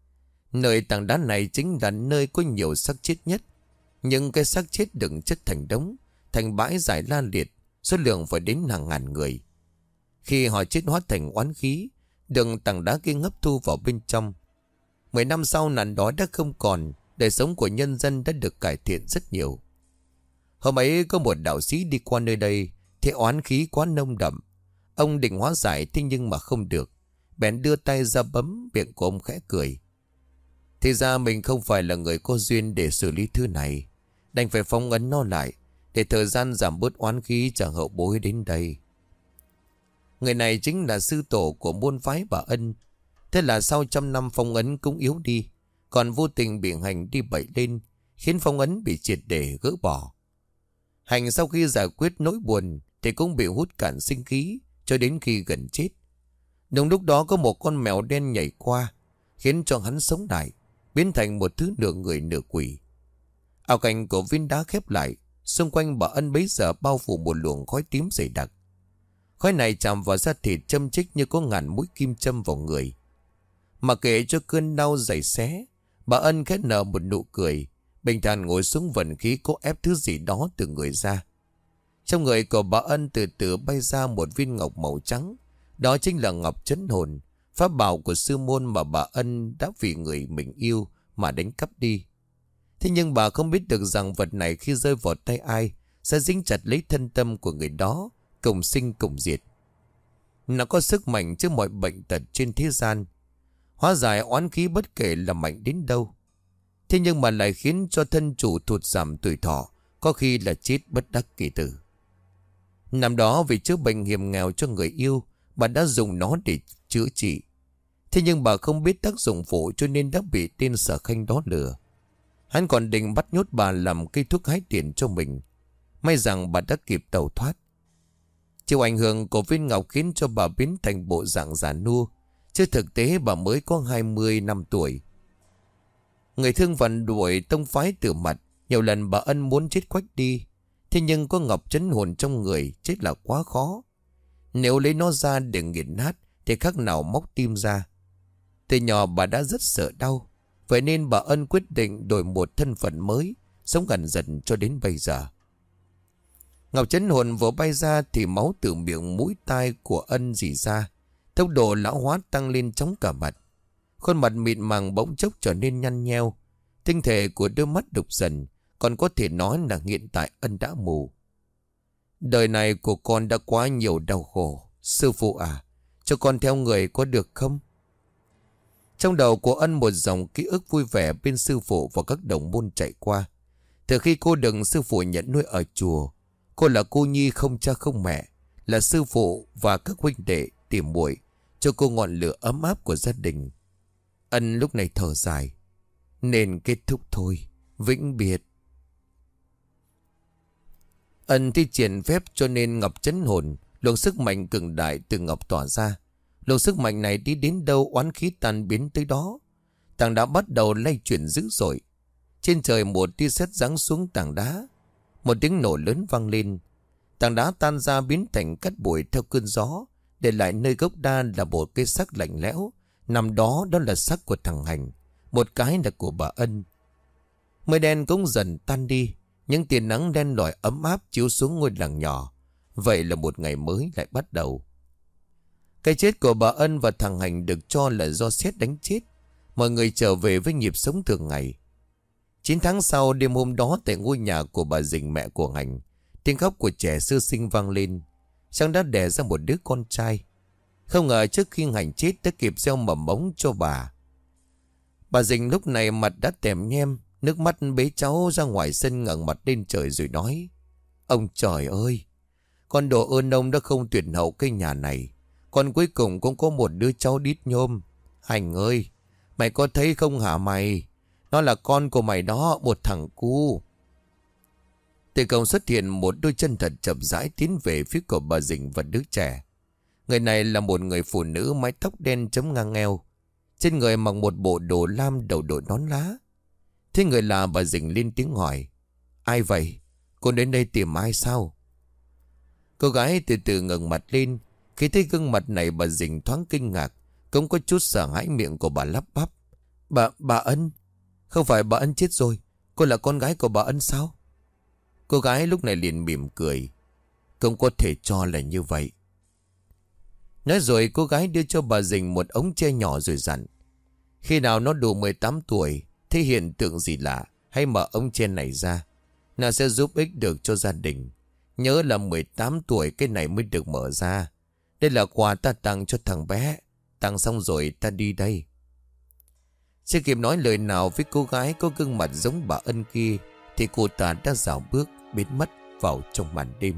Speaker 1: Nơi tảng đá này chính là nơi có nhiều xác chết nhất. Những cái xác chết đựng chất thành đống, thành bãi rải la liệt, số lượng phải đến hàng ngàn người. Khi họ chết hóa thành oán khí, đựng tảng đá kia hấp thu vào bên trong. 10 năm sau nạn đói đã không còn, đời sống của nhân dân đã được cải thiện rất nhiều. Hôm ấy có một đạo sĩ đi qua nơi đây, thấy oán khí quá nồng đậm. Ông định hóa giải, thế nhưng mà không được, bèn đưa tay ra bấm miệng của ông, khẽ cười. Thì ra mình không phải là người có duyên để xử lý thứ này, đành phải phong ấn nó lại, để thời gian giảm bớt oán khí chờ hậu bối đến đây. Người này chính là sư tổ của môn phái bà Ân. Thế là sau 100 năm phong ấn cũng yếu đi, còn vô tình bị Hành đi bậy lên, khiến phong ấn bị triệt để gỡ bỏ. Hành sau khi giải quyết nỗi buồn thì cũng bị hút cạn sinh khí cho đến khi gần chết. Đúng lúc đó có một con mèo đen nhảy qua, khiến cho hắn sống lại, biến thành một thứ nửa người nửa quỷ. Ảo cảnh của viên đá khép lại, xung quanh bà Ân bấy giờ bao phủ một luồng khói tím dày đặc. Khói này chạm vào da thịt châm chích như có ngàn mũi kim châm vào người. Mà kể cho cơn đau giày xé, bà Ân khẽ nở một nụ cười, bình thản ngồi xuống, vận khí cố ép thứ gì đó từ người ra. Trong người của bà Ân từ từ bay ra một viên ngọc màu trắng. Đó chính là ngọc trấn hồn, pháp bảo của sư môn mà bà Ân đã vì người mình yêu mà đánh cắp đi. Thế nhưng bà không biết được rằng vật này khi rơi vào tay ai sẽ dính chặt lấy thân tâm của người đó, cùng sinh cùng diệt. Nó có sức mạnh trước mọi bệnh tật trên thế gian, hóa giải oán khí bất kể là mạnh đến đâu. Thế nhưng mà lại khiến cho thân chủ thụt giảm tuổi thọ, có khi là chết bất đắc kỳ tử. Năm đó vì chữa bệnh hiểm nghèo cho người yêu, bà đã dùng nó để chữa trị. Thế nhưng bà không biết tác dụng phụ, cho nên đã bị tên Sở Khanh đó lừa. Hắn còn định bắt nhốt bà làm cây thuốc hái tiền cho mình. May rằng bà đã kịp tẩu thoát. Chịu ảnh hưởng của viên ngọc khiến cho bà biến thành bộ dạng già nua, chứ thực tế bà mới có 20 năm tuổi. Người thương vận đuổi tông phái từ mặt, nhiều lần bà Ân muốn chết quách đi. Thế nhưng có ngọc trấn hồn trong người, chết là quá khó. Nếu lấy nó ra để nghiền nát thì khác nào móc tim ra. Từ nhỏ bà đã rất sợ đau, vậy nên bà Ân quyết định đổi một thân phận mới, sống gần dần cho đến bây giờ. Ngọc trấn hồn vừa bay ra thì máu từ miệng mũi tai của Ân rỉ ra, tốc độ lão hóa tăng lên chóng cả mặt. Khuôn mặt mịn màng bỗng chốc trở nên nhăn nheo. Tinh thể của đôi mắt đục dần, còn có thể nói là hiện tại Ân đã mù. Đời này của con đã quá nhiều đau khổ. Sư phụ à, cho con theo người có được không? Trong đầu của Ân một dòng ký ức vui vẻ bên sư phụ và các đồng môn chạy qua. Từ khi cô được sư phụ nhận nuôi ở chùa, cô là cô nhi không cha không mẹ, là sư phụ và các huynh đệ tìm muội cho cô ngọn lửa ấm áp của gia đình. Ân lúc này thở dài. Nên kết thúc thôi, vĩnh biệt. Ân thi triển phép cho nên Ngọc chấn hồn. Luồng sức mạnh cường đại từ Ngọc tỏa ra. Luồng sức mạnh này đi đến đâu oán khí tan biến tới đó. Tảng đá bắt đầu lay chuyển dữ dội. Trên trời một tia sét giáng xuống tảng đá. Một tiếng nổ lớn vang lên. Tảng đá tan ra biến thành cát bụi theo cơn gió, để lại nơi gốc đa là một cây xác lạnh lẽo. Nằm đó là xác của thằng Hành, một cái là của bà Ân. Mây đen cũng dần tan đi. Những tia nắng đen lỏi ấm áp chiếu xuống ngôi làng nhỏ. Vậy là một ngày mới lại bắt đầu. Cái chết của bà Ân và thằng Hành được cho là do sét đánh chết. Mọi người trở về với nhịp sống thường ngày. 9 tháng sau, đêm hôm đó tại ngôi nhà của bà Dình, mẹ của Hành, tiếng khóc của trẻ sơ sinh vang lên. Chàng đã đẻ ra một đứa con trai. Không ngờ trước khi Hành chết đã kịp gieo mầm mống cho bà. Bà Dình lúc này mặt đã tèm nhem, nước mắt bế cháu ra ngoài sân ngẩng mặt lên trời rồi nói: Ông trời ơi, con đồ ơn ông đã không tuyệt hậu cái nhà này. Con cuối cùng cũng có một đứa cháu đít nhôm. Hành ơi, mày có thấy không hả mày? Nó là con của mày đó, một thằng cu. Từ cổng xuất hiện một đôi chân thật chậm rãi tiến về phía của bà Dình và đứa trẻ. Người này là một người phụ nữ mái tóc đen chấm ngang eo. Trên người mặc một bộ đồ lam, đầu đội nón lá. Thế người là bà Dình lên tiếng hỏi: Ai vậy? Cô đến đây tìm ai sao? Cô gái từ từ ngẩng mặt lên. Khi thấy gương mặt này, bà Dình thoáng kinh ngạc, cũng có chút sợ hãi. Miệng của bà lắp bắp: Bà Ân? Không phải bà Ân chết rồi? Cô là con gái của bà Ân sao? Cô gái lúc này liền mỉm cười: Không có thể cho là như vậy. Nói rồi cô gái đưa cho bà Dình một ống tre nhỏ rồi dặn: Khi nào nó đủ 18 tuổi, thấy hiện tượng gì lạ, hãy mở ống tre này ra. Nó sẽ giúp ích được cho gia đình. Nhớ là 18 tuổi cái này mới được mở ra. Đây là quà ta tặng cho thằng bé. Tặng xong rồi ta đi đây. Chưa kịp nói lời nào với cô gái có gương mặt giống bà Ân kia, thì cô ta đã dạo bước biến mất vào trong màn đêm.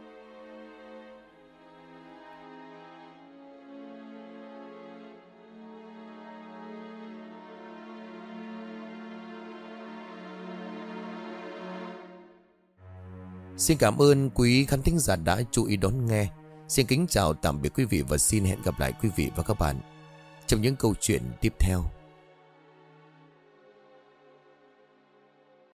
Speaker 1: Xin cảm ơn quý khán thính giả đã chú ý đón nghe. Xin kính chào tạm biệt quý vị và xin hẹn gặp lại quý vị và các bạn trong những câu chuyện tiếp theo.